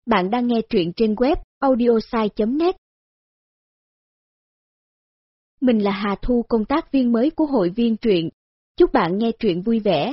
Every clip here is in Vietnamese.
Bạn đang nghe truyện trên web audiosai.net. Mình là Hà Thu, công tác viên mới của hội viên truyện. Chúc bạn nghe truyện vui vẻ.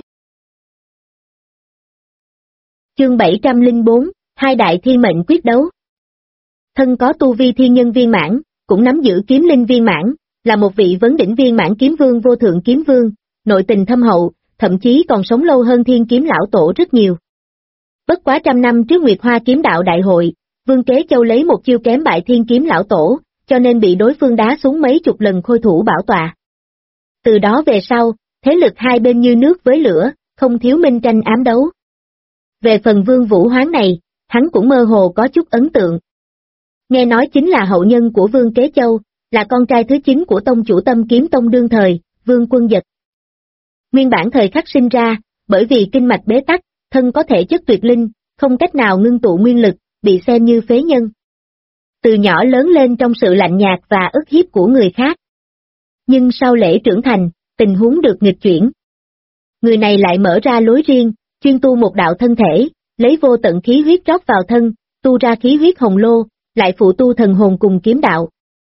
Chương 704, hai đại thiên mệnh quyết đấu. Thân có tu vi thiên nhân viên mãn, cũng nắm giữ kiếm linh viên mãn, là một vị vấn đỉnh viên mãn kiếm vương vô thượng kiếm vương, nội tình thâm hậu, thậm chí còn sống lâu hơn thiên kiếm lão tổ rất nhiều. Bất quá trăm năm trước Nguyệt Hoa kiếm đạo đại hội, Vương Kế Châu lấy một chiêu kém bại thiên kiếm lão tổ, cho nên bị đối phương đá xuống mấy chục lần khôi thủ bảo tọa. Từ đó về sau, thế lực hai bên như nước với lửa, không thiếu minh tranh ám đấu. Về phần Vương Vũ Hoán này, hắn cũng mơ hồ có chút ấn tượng. Nghe nói chính là hậu nhân của Vương Kế Châu, là con trai thứ 9 của tông chủ Tâm Kiếm Tông đương thời, Vương Quân Dật. Nguyên bản thời khắc sinh ra, bởi vì kinh mạch bế tắc, thân có thể chất tuyệt linh, không cách nào ngưng tụ nguyên lực, bị xem như phế nhân. Từ nhỏ lớn lên trong sự lạnh nhạt và ức hiếp của người khác. Nhưng sau lễ trưởng thành, tình huống được nghịch chuyển. Người này lại mở ra lối riêng, chuyên tu một đạo thân thể, lấy vô tận khí huyết rót vào thân, tu ra khí huyết hồng lô, lại phụ tu thần hồn cùng kiếm đạo.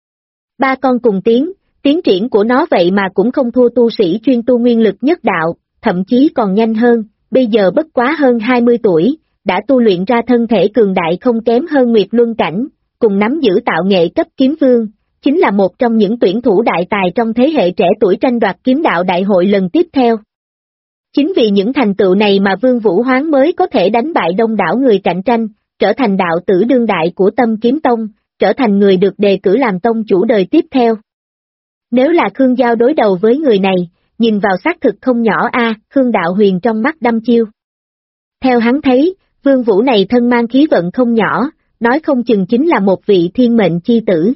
Ba con cùng tiến triển của nó vậy mà cũng không thua tu sĩ chuyên tu nguyên lực nhất đạo, thậm chí còn nhanh hơn, bây giờ bất quá hơn 20 tuổi, đã tu luyện ra thân thể cường đại không kém hơn Nguyệt Luân Cảnh, cùng nắm giữ tạo nghệ cấp kiếm vương, chính là một trong những tuyển thủ đại tài trong thế hệ trẻ tuổi tranh đoạt kiếm đạo đại hội lần tiếp theo. Chính vì những thành tựu này mà Vương Vũ Hoán mới có thể đánh bại đông đảo người cạnh tranh, trở thành đạo tử đương đại của Tâm Kiếm Tông, trở thành người được đề cử làm tông chủ đời tiếp theo. Nếu là Khương Giao đối đầu với người này, nhìn vào xác thực không nhỏ Khương Đạo Huyền trong mắt đăm chiêu. Theo hắn thấy, Vương Vũ này thân mang khí vận không nhỏ, nói không chừng chính là một vị thiên mệnh chi tử.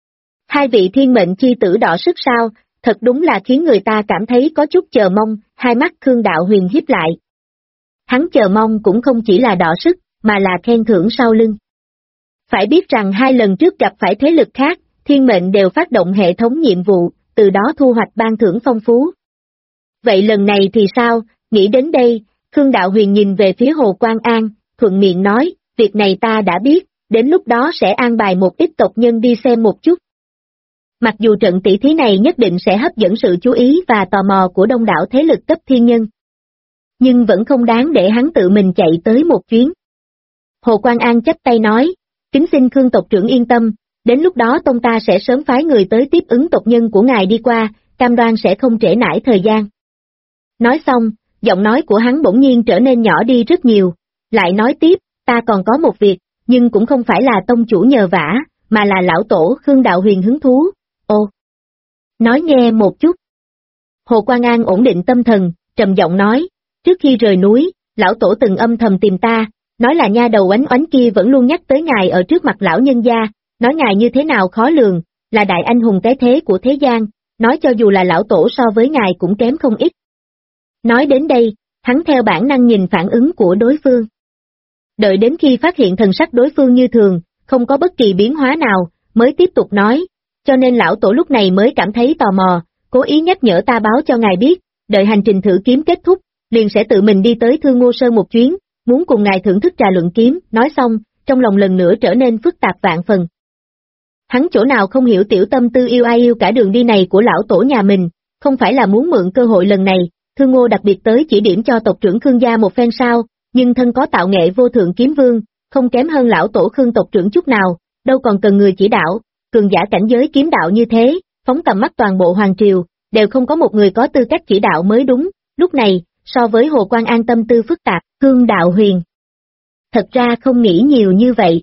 Hai vị thiên mệnh chi tử đọ sức sao, thật đúng là khiến người ta cảm thấy có chút chờ mong, hai mắt Khương Đạo Huyền híp lại. Hắn chờ mong cũng không chỉ là đọ sức, mà là khen thưởng sau lưng. Phải biết rằng hai lần trước gặp phải thế lực khác, thiên mệnh đều phát động hệ thống nhiệm vụ, từ đó thu hoạch ban thưởng phong phú. Vậy lần này thì sao? Nghĩ đến đây, Khương Đạo Huyền nhìn về phía Hồ Quang An, thuận miệng nói, việc này ta đã biết, đến lúc đó sẽ an bài một ít tộc nhân đi xem một chút. Mặc dù trận tỷ thí này nhất định sẽ hấp dẫn sự chú ý và tò mò của đông đảo thế lực cấp thiên nhân, nhưng vẫn không đáng để hắn tự mình chạy tới một chuyến. Hồ Quang An chắp tay nói, kính xin Khương tộc trưởng yên tâm, đến lúc đó tông ta sẽ sớm phái người tới tiếp ứng tộc nhân của ngài đi qua, cam đoan sẽ không trễ nải thời gian. Nói xong, giọng nói của hắn bỗng nhiên trở nên nhỏ đi rất nhiều, lại nói tiếp, ta còn có một việc, nhưng cũng không phải là tông chủ nhờ vả, mà là lão tổ Khương Đạo Huyền hứng thú. Ồ! Nói nghe một chút. Hồ Quang An ổn định tâm thần, trầm giọng nói, trước khi rời núi, lão tổ từng âm thầm tìm ta, nói là nha đầu oánh oánh kia vẫn luôn nhắc tới ngài ở trước mặt lão nhân gia, nói ngài như thế nào khó lường, là đại anh hùng cái thế của thế gian, nói cho dù là lão tổ so với ngài cũng kém không ít. Nói đến đây, hắn theo bản năng nhìn phản ứng của đối phương. Đợi đến khi phát hiện thần sắc đối phương như thường, không có bất kỳ biến hóa nào, mới tiếp tục nói, cho nên lão tổ lúc này mới cảm thấy tò mò, cố ý nhắc nhở ta báo cho ngài biết, đợi hành trình thử kiếm kết thúc, liền sẽ tự mình đi tới Thương Ngô Sơn một chuyến, muốn cùng ngài thưởng thức trà luận kiếm, nói xong, trong lòng lần nữa trở nên phức tạp vạn phần. Hắn chỗ nào không hiểu tiểu tâm tư yêu ai yêu cả đường đi này của lão tổ nhà mình, không phải là muốn mượn cơ hội lần này, Thương Ngô đặc biệt tới chỉ điểm cho tộc trưởng Khương gia một phen sao, nhưng thân có tạo nghệ vô thượng kiếm vương, không kém hơn lão tổ Khương tộc trưởng chút nào, đâu còn cần người chỉ đạo, cường giả cảnh giới kiếm đạo như thế, phóng tầm mắt toàn bộ hoàng triều, đều không có một người có tư cách chỉ đạo mới đúng, lúc này, so với Hồ Quang An tâm tư phức tạp, Khương Đạo Huyền thật ra không nghĩ nhiều như vậy.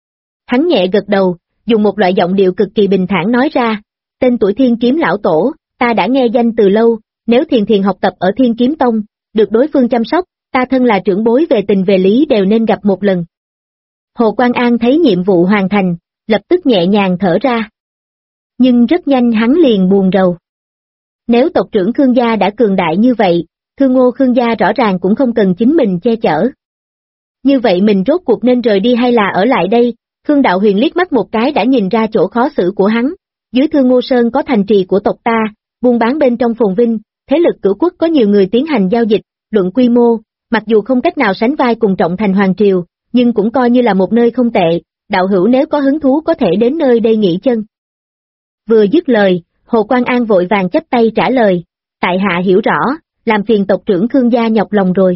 Hắn nhẹ gật đầu, dùng một loại giọng điệu cực kỳ bình thản nói ra, tên tuổi Thiên Kiếm lão tổ, ta đã nghe danh từ lâu, nếu Thiền học tập ở Thiên Kiếm Tông, được đối phương chăm sóc, ta thân là trưởng bối về tình về lý đều nên gặp một lần. Hồ Quang An thấy nhiệm vụ hoàn thành, lập tức nhẹ nhàng thở ra. Nhưng rất nhanh hắn liền buồn rầu. Nếu tộc trưởng Khương gia đã cường đại như vậy, Thương Ngô Khương gia rõ ràng cũng không cần chính mình che chở. Như vậy mình rốt cuộc nên rời đi hay là ở lại đây? Khương Đạo Huyền liếc mắt một cái đã nhìn ra chỗ khó xử của hắn. Dưới Thương Ngô Sơn có thành trì của tộc ta, buôn bán bên trong phồn vinh, thế lực cửu quốc có nhiều người tiến hành giao dịch, luận quy mô, mặc dù không cách nào sánh vai cùng Trọng Thành Hoàng Triều, nhưng cũng coi như là một nơi không tệ, đạo hữu nếu có hứng thú có thể đến nơi đây nghỉ chân. Vừa dứt lời, Hồ Quan An vội vàng chắp tay trả lời, tại hạ hiểu rõ, làm phiền tộc trưởng Khương gia nhọc lòng rồi.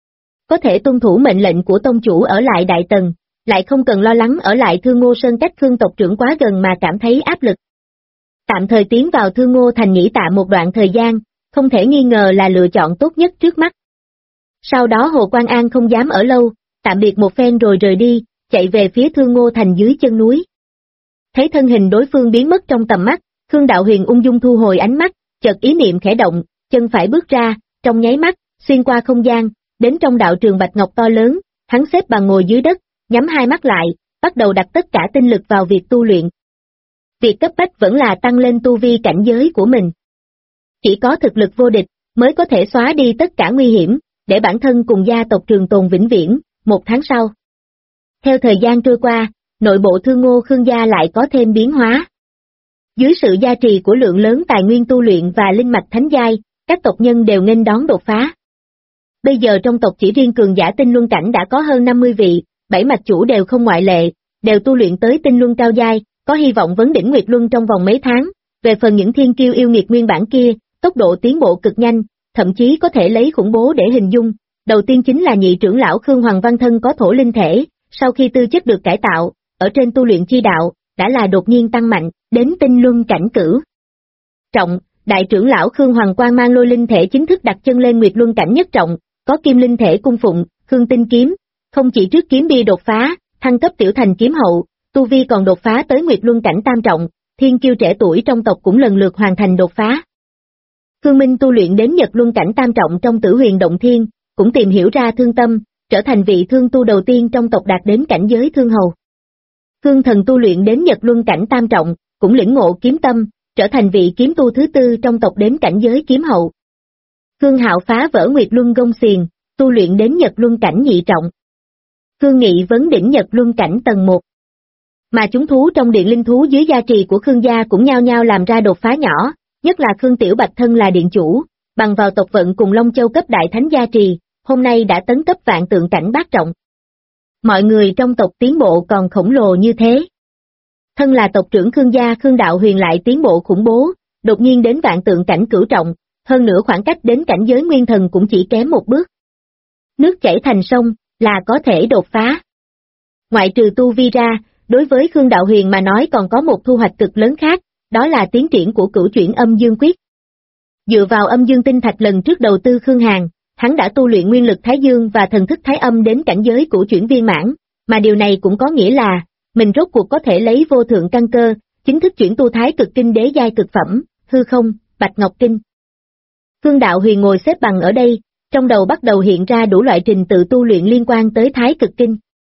Có thể tuân thủ mệnh lệnh của tông chủ ở lại Đại Tần, lại không cần lo lắng ở lại Thương Ngô Sơn cách Khương tộc trưởng quá gần mà cảm thấy áp lực. Tạm thời tiến vào Thương Ngô Thành nghỉ tạm một đoạn thời gian, không thể nghi ngờ là lựa chọn tốt nhất trước mắt. Sau đó Hồ Quan An không dám ở lâu, tạm biệt một phen rồi rời đi, chạy về phía Thương Ngô Thành dưới chân núi. Thấy thân hình đối phương biến mất trong tầm mắt, Khương Đạo Huyền ung dung thu hồi ánh mắt, chợt ý niệm khẽ động, chân phải bước ra, trong nháy mắt, xuyên qua không gian, đến trong đạo trường bạch ngọc to lớn, hắn xếp bằng ngồi dưới đất, nhắm hai mắt lại, bắt đầu đặt tất cả tinh lực vào việc tu luyện. Việc cấp bách vẫn là tăng lên tu vi cảnh giới của mình. Chỉ có thực lực vô địch, mới có thể xóa đi tất cả nguy hiểm, để bản thân cùng gia tộc trường tồn vĩnh viễn. 1 tháng sau. Theo thời gian trôi qua, nội bộ Thương Ngô Khương gia lại có thêm biến hóa. Dưới sự gia trì của lượng lớn tài nguyên tu luyện và linh mạch thánh giai, các tộc nhân đều nghênh đón đột phá. Bây giờ trong tộc chỉ riêng cường giả tinh luân cảnh đã có hơn 50 vị, 7 mạch chủ đều không ngoại lệ, đều tu luyện tới tinh luân cao giai, có hy vọng vấn đỉnh Nguyệt Luân trong vòng mấy tháng. Về phần những thiên kiêu yêu nghiệt nguyên bản kia, tốc độ tiến bộ cực nhanh, thậm chí có thể lấy khủng bố để hình dung. Đầu tiên chính là nhị trưởng lão Khương Hoàng Văn thân có thổ linh thể, sau khi tư chất được cải tạo, ở trên tu luyện chi đạo, đã là đột nhiên tăng mạnh, đến tinh luân cảnh cửu trọng. Đại trưởng lão Khương Hoàng Quang mang lôi linh thể chính thức đặt chân lên Nguyệt Luân cảnh nhất trọng, có kim linh thể cung phụng, Khương Tinh kiếm, không chỉ trước kiếm bia đột phá, thăng cấp tiểu thành kiếm hậu, tu vi còn đột phá tới Nguyệt Luân cảnh tam trọng, thiên kiêu trẻ tuổi trong tộc cũng lần lượt hoàn thành đột phá. Khương Minh tu luyện đến Nhật Luân cảnh tam trọng trong Tử Huyền Động Thiên, cũng tìm hiểu ra thương tâm, trở thành vị thương tu đầu tiên trong tộc đạt đến cảnh giới thương hầu. Khương Thần tu luyện đến Nhật Luân cảnh tam trọng, cũng lĩnh ngộ kiếm tâm, trở thành vị kiếm tu thứ tư trong tộc đến cảnh giới kiếm hậu. Khương Hạo phá vỡ Nguyệt Luân gông xiềng, tu luyện đến Nhật Luân cảnh nhị trọng. Khương Nghị vấn đỉnh Nhật Luân cảnh tầng 1. Mà chúng thú trong điện linh thú dưới gia trì của Khương gia cũng nhao nhao làm ra đột phá nhỏ, nhất là Khương Tiểu Bạch thân là điện chủ, bằng vào tộc vận cùng Long Châu cấp đại thánh gia trì, hôm nay đã tấn cấp vạn tượng cảnh bát trọng. Mọi người trong tộc tiến bộ còn khổng lồ như thế. Thân là tộc trưởng Khương gia Khương Đạo Huyền lại tiến bộ khủng bố, đột nhiên đến vạn tượng cảnh cửu trọng, hơn nữa khoảng cách đến cảnh giới nguyên thần cũng chỉ kém một bước. Nước chảy thành sông, là có thể đột phá. Ngoại trừ tu vi ra, đối với Khương Đạo Huyền mà nói còn có một thu hoạch cực lớn khác, đó là tiến triển của cửu chuyển âm dương quyết. Dựa vào âm dương tinh thạch lần trước đầu tư Khương Hàn, hắn đã tu luyện nguyên lực Thái Dương và thần thức Thái Âm đến cảnh giới cửu chuyển viên mãn, mà điều này cũng có nghĩa là, mình rốt cuộc có thể lấy vô thượng căn cơ, chính thức chuyển tu Thái Cực Kinh đế giai cực phẩm, hư không, Bạch Ngọc Kinh. Khương Đạo Huyền ngồi xếp bằng ở đây, trong đầu bắt đầu hiện ra đủ loại trình tự tu luyện liên quan tới Thái Cực Kinh.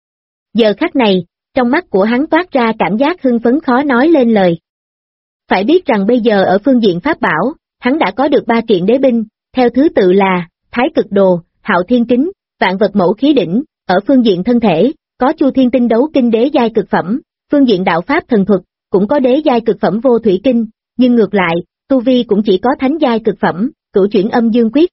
Giờ khắc này, trong mắt của hắn toát ra cảm giác hưng phấn khó nói lên lời. Phải biết rằng bây giờ ở phương diện pháp bảo, hắn đã có được 3 kiện đế binh, theo thứ tự là Thái Cực Đồ, Hạo Thiên Kính, Vạn Vật Mẫu Khí Đỉnh. Ở phương diện thân thể, có Chu Thiên Tinh Đấu Kinh đế giai cực phẩm, phương diện đạo pháp thần thuật, cũng có đế giai cực phẩm Vô Thủy Kinh, nhưng ngược lại, tu vi cũng chỉ có thánh giai cực phẩm, cửu chuyển âm dương quyết.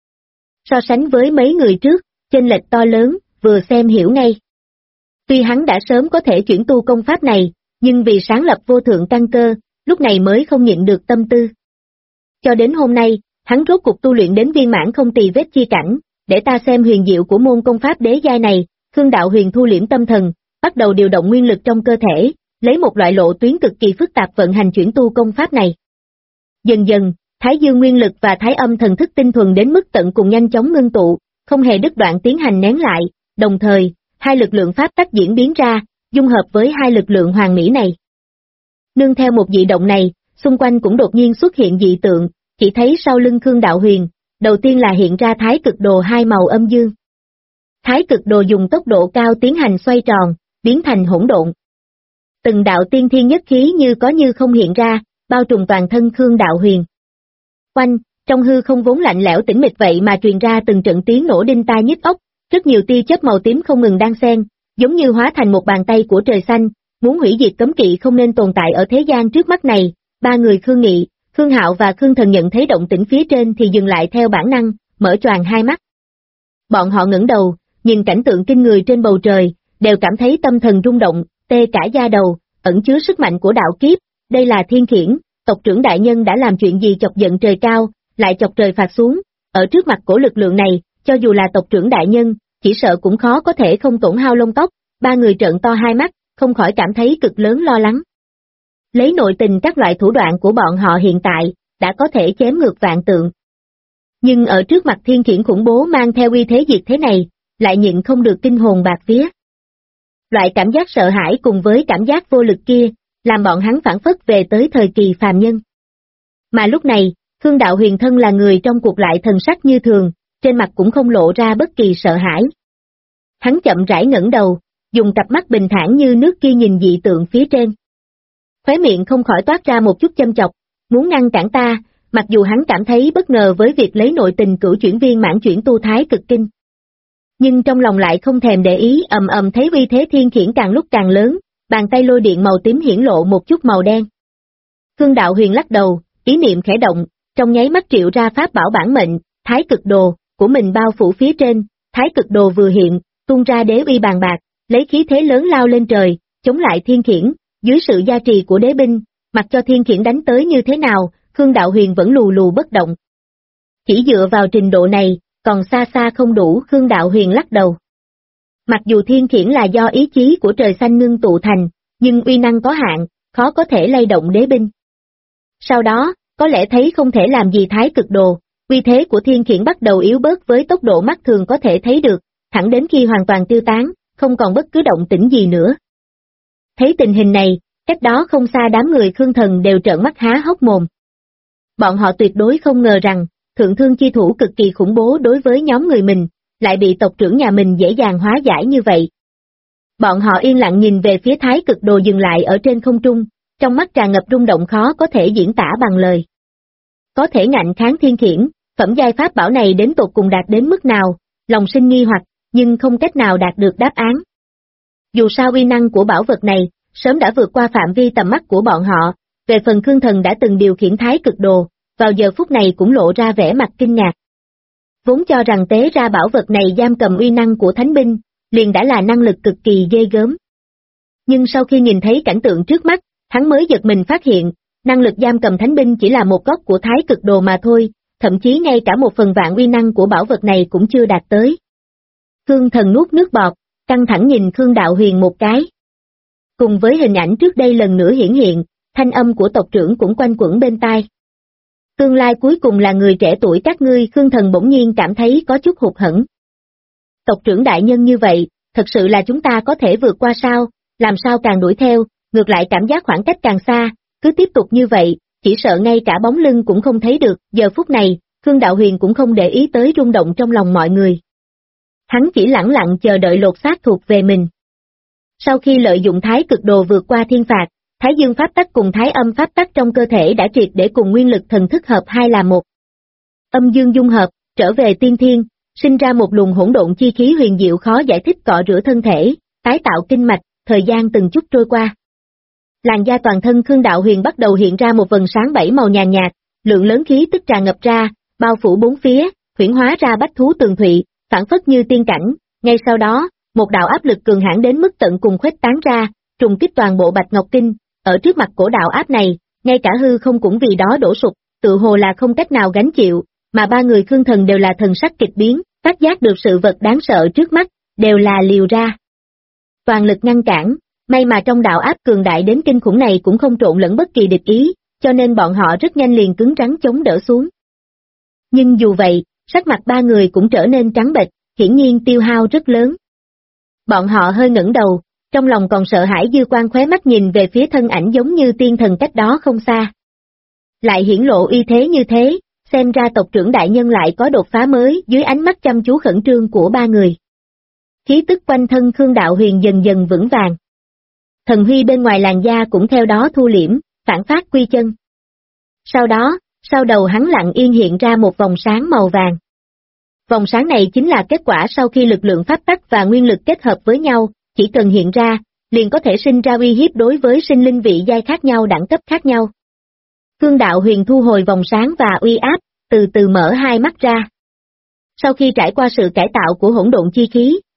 So sánh với mấy người trước, chênh lệch to lớn, vừa xem hiểu ngay. Tuy hắn đã sớm có thể chuyển tu công pháp này, nhưng vì sáng lập vô thượng căn cơ, lúc này mới không nhịn được tâm tư. Cho đến hôm nay, hắn rốt cuộc tu luyện đến viên mãn không tì vết chi cảnh, để ta xem huyền diệu của môn công pháp đế giai này. Khương Đạo Huyền thu liễm tâm thần, bắt đầu điều động nguyên lực trong cơ thể, lấy một loại lộ tuyến cực kỳ phức tạp vận hành chuyển tu công pháp này. Dần dần, Thái Dương nguyên lực và Thái Âm thần thức tinh thuần đến mức tận cùng nhanh chóng ngưng tụ, không hề đứt đoạn tiến hành nén lại, đồng thời, hai lực lượng pháp tắc diễn biến ra, dung hợp với hai lực lượng hoàn mỹ này. Nương theo một dị động này, xung quanh cũng đột nhiên xuất hiện dị tượng, chỉ thấy sau lưng Khương Đạo Huyền, đầu tiên là hiện ra Thái Cực Đồ hai màu âm dương. Thái Cực Đồ dùng tốc độ cao tiến hành xoay tròn, biến thành hỗn độn. Từng đạo tiên thiên nhất khí như có như không hiện ra, bao trùm toàn thân Khương Đạo Huyền. Quanh, trong hư không vốn lạnh lẽo tĩnh mịch vậy mà truyền ra từng trận tiếng nổ đinh tai nhức óc, rất nhiều tia chớp màu tím không ngừng đan xen, giống như hóa thành một bàn tay của trời xanh, muốn hủy diệt cấm kỵ không nên tồn tại ở thế gian trước mắt này. Ba người Khương Nghị, Khương Hạo và Khương Thần nhận thấy động tĩnh phía trên thì dừng lại theo bản năng, mở choàng hai mắt. Bọn họ ngẩng đầu, nhìn cảnh tượng kinh người trên bầu trời, đều cảm thấy tâm thần rung động, tê cả da đầu, ẩn chứa sức mạnh của đạo kiếp, đây là thiên khiển, tộc trưởng đại nhân đã làm chuyện gì chọc giận trời cao, lại chọc trời phạt xuống, ở trước mặt của lực lượng này, cho dù là tộc trưởng đại nhân, chỉ sợ cũng khó có thể không tổn hao lông tóc, ba người trợn to hai mắt, không khỏi cảm thấy cực lớn lo lắng. Lấy nội tình các loại thủ đoạn của bọn họ hiện tại, đã có thể chém ngược vạn tượng. Nhưng ở trước mặt thiên khiển khủng bố mang theo uy thế diệt thế này, lại nhịn không được kinh hồn bạc vía. Loại cảm giác sợ hãi cùng với cảm giác vô lực kia, làm bọn hắn phản phất về tới thời kỳ phàm nhân. Mà lúc này, Khương Đạo Huyền thân là người trong cuộc lại thần sắc như thường, trên mặt cũng không lộ ra bất kỳ sợ hãi. Hắn chậm rãi ngẩng đầu, dùng cặp mắt bình thản như nước kia nhìn dị tượng phía trên. Khóe miệng không khỏi toát ra một chút châm chọc, muốn ngăn cản ta, mặc dù hắn cảm thấy bất ngờ với việc lấy nội tình cửu chuyển viên mãn chuyển tu thái cực kinh. Nhưng trong lòng lại không thèm để ý, thấy uy thế thiên khiển càng lúc càng lớn, bàn tay lôi điện màu tím hiển lộ một chút màu đen. Khương Đạo Huyền lắc đầu, ý niệm khẽ động, trong nháy mắt triệu ra pháp bảo bản mệnh, thái cực đồ, của mình bao phủ phía trên, thái cực đồ vừa hiện, tung ra đế uy bàn bạc, lấy khí thế lớn lao lên trời, chống lại thiên khiển, dưới sự gia trì của đế binh, mặc cho thiên khiển đánh tới như thế nào, Khương Đạo Huyền vẫn lù lù bất động. Chỉ dựa vào trình độ này, còn xa xa không đủ, Khương Đạo Huyền lắc đầu. Mặc dù thiên khiển là do ý chí của trời xanh ngưng tụ thành, nhưng uy năng có hạn, khó có thể lay động đế binh. Sau đó, có lẽ thấy không thể làm gì thái cực đồ, uy thế của thiên khiển bắt đầu yếu bớt với tốc độ mắt thường có thể thấy được, thẳng đến khi hoàn toàn tiêu tán, không còn bất cứ động tĩnh gì nữa. Thấy tình hình này, cách đó không xa đám người Khương Thần đều trợn mắt há hốc mồm. Bọn họ tuyệt đối không ngờ rằng, thượng thương chi thủ cực kỳ khủng bố đối với nhóm người mình, lại bị tộc trưởng nhà mình dễ dàng hóa giải như vậy. Bọn họ yên lặng nhìn về phía thái cực đồ dừng lại ở trên không trung, trong mắt tràn ngập rung động khó có thể diễn tả bằng lời. Có thể ngạnh kháng thiên khiển, phẩm giai pháp bảo này đến tột cùng đạt đến mức nào, lòng sinh nghi hoặc, nhưng không cách nào đạt được đáp án. Dù sao uy năng của bảo vật này, sớm đã vượt qua phạm vi tầm mắt của bọn họ, về phần Khương Thần đã từng điều khiển thái cực đồ, vào giờ phút này cũng lộ ra vẻ mặt kinh ngạc. Vốn cho rằng tế ra bảo vật này giam cầm uy năng của thánh binh, liền đã là năng lực cực kỳ ghê gớm. Nhưng sau khi nhìn thấy cảnh tượng trước mắt, hắn mới giật mình phát hiện, năng lực giam cầm thánh binh chỉ là một góc của thái cực đồ mà thôi, thậm chí ngay cả một phần vạn uy năng của bảo vật này cũng chưa đạt tới. Khương Thần nuốt nước bọt, căng thẳng nhìn Khương Đạo Huyền một cái. Cùng với hình ảnh trước đây lần nữa hiển hiện, thanh âm của tộc trưởng cũng quanh quẩn bên tai. Tương lai cuối cùng là người trẻ tuổi các ngươi, Khương Thần bỗng nhiên cảm thấy có chút hụt hẫng. Tộc trưởng đại nhân như vậy, thật sự là chúng ta có thể vượt qua sao, làm sao càng đuổi theo, ngược lại cảm giác khoảng cách càng xa, cứ tiếp tục như vậy, chỉ sợ ngay cả bóng lưng cũng không thấy được, giờ phút này, Khương Đạo Huyền cũng không để ý tới rung động trong lòng mọi người. Hắn chỉ lẳng lặng chờ đợi lột xác thuộc về mình. Sau khi lợi dụng thái cực đồ vượt qua thiên phạt, Thái Dương pháp tắc cùng Thái Âm pháp tắc trong cơ thể đã triệt để cùng nguyên lực thần thức hợp hai là một. Âm dương dung hợp, trở về tiên thiên, sinh ra một luồng hỗn độn chi khí huyền diệu khó giải thích cọ rửa thân thể, tái tạo kinh mạch, thời gian từng chút trôi qua. Làn da toàn thân Khương Đạo Huyền bắt đầu hiện ra một vầng sáng bảy màu nhàn nhạt, lượng lớn khí tức tràn ngập ra, bao phủ bốn phía, huyễn hóa ra bách thú tường thụy, phản phất như tiên cảnh, ngay sau đó, một đạo áp lực cường hãn đến mức tận cùng khuếch tán ra, trùng kích toàn bộ Bạch Ngọc Kinh, ở trước mặt của đạo áp này, ngay cả hư không cũng vì đó đổ sụp, tự hồ là không cách nào gánh chịu, mà ba người Khương Thần đều là thần sắc kịch biến, phát giác được sự vật đáng sợ trước mắt, đều là liều ra. Toàn lực ngăn cản, may mà trong đạo áp cường đại đến kinh khủng này cũng không trộn lẫn bất kỳ địch ý, cho nên bọn họ rất nhanh liền cứng rắn chống đỡ xuống. Nhưng dù vậy, sắc mặt ba người cũng trở nên trắng bệch, hiển nhiên tiêu hao rất lớn. Bọn họ hơi ngẩng đầu, trong lòng còn sợ hãi dư quan khóe mắt nhìn về phía thân ảnh giống như tiên thần cách đó không xa. Lại hiển lộ uy thế như thế, xem ra tộc trưởng đại nhân lại có đột phá mới dưới ánh mắt chăm chú khẩn trương của ba người. Khí tức quanh thân Khương Đạo Huyền dần dần vững vàng. Thần huy bên ngoài làn da cũng theo đó thu liễm, phản phát quy chân. Sau đó, sau đầu hắn lặng yên hiện ra một vòng sáng màu vàng. Vòng sáng này chính là kết quả sau khi lực lượng pháp tắc và nguyên lực kết hợp với nhau, chỉ cần hiện ra, liền có thể sinh ra uy hiếp đối với sinh linh vị giai khác nhau đẳng cấp khác nhau. Khương Đạo Huyền thu hồi vòng sáng và uy áp, từ từ mở hai mắt ra. Sau khi trải qua sự cải tạo của hỗn độn chi khí,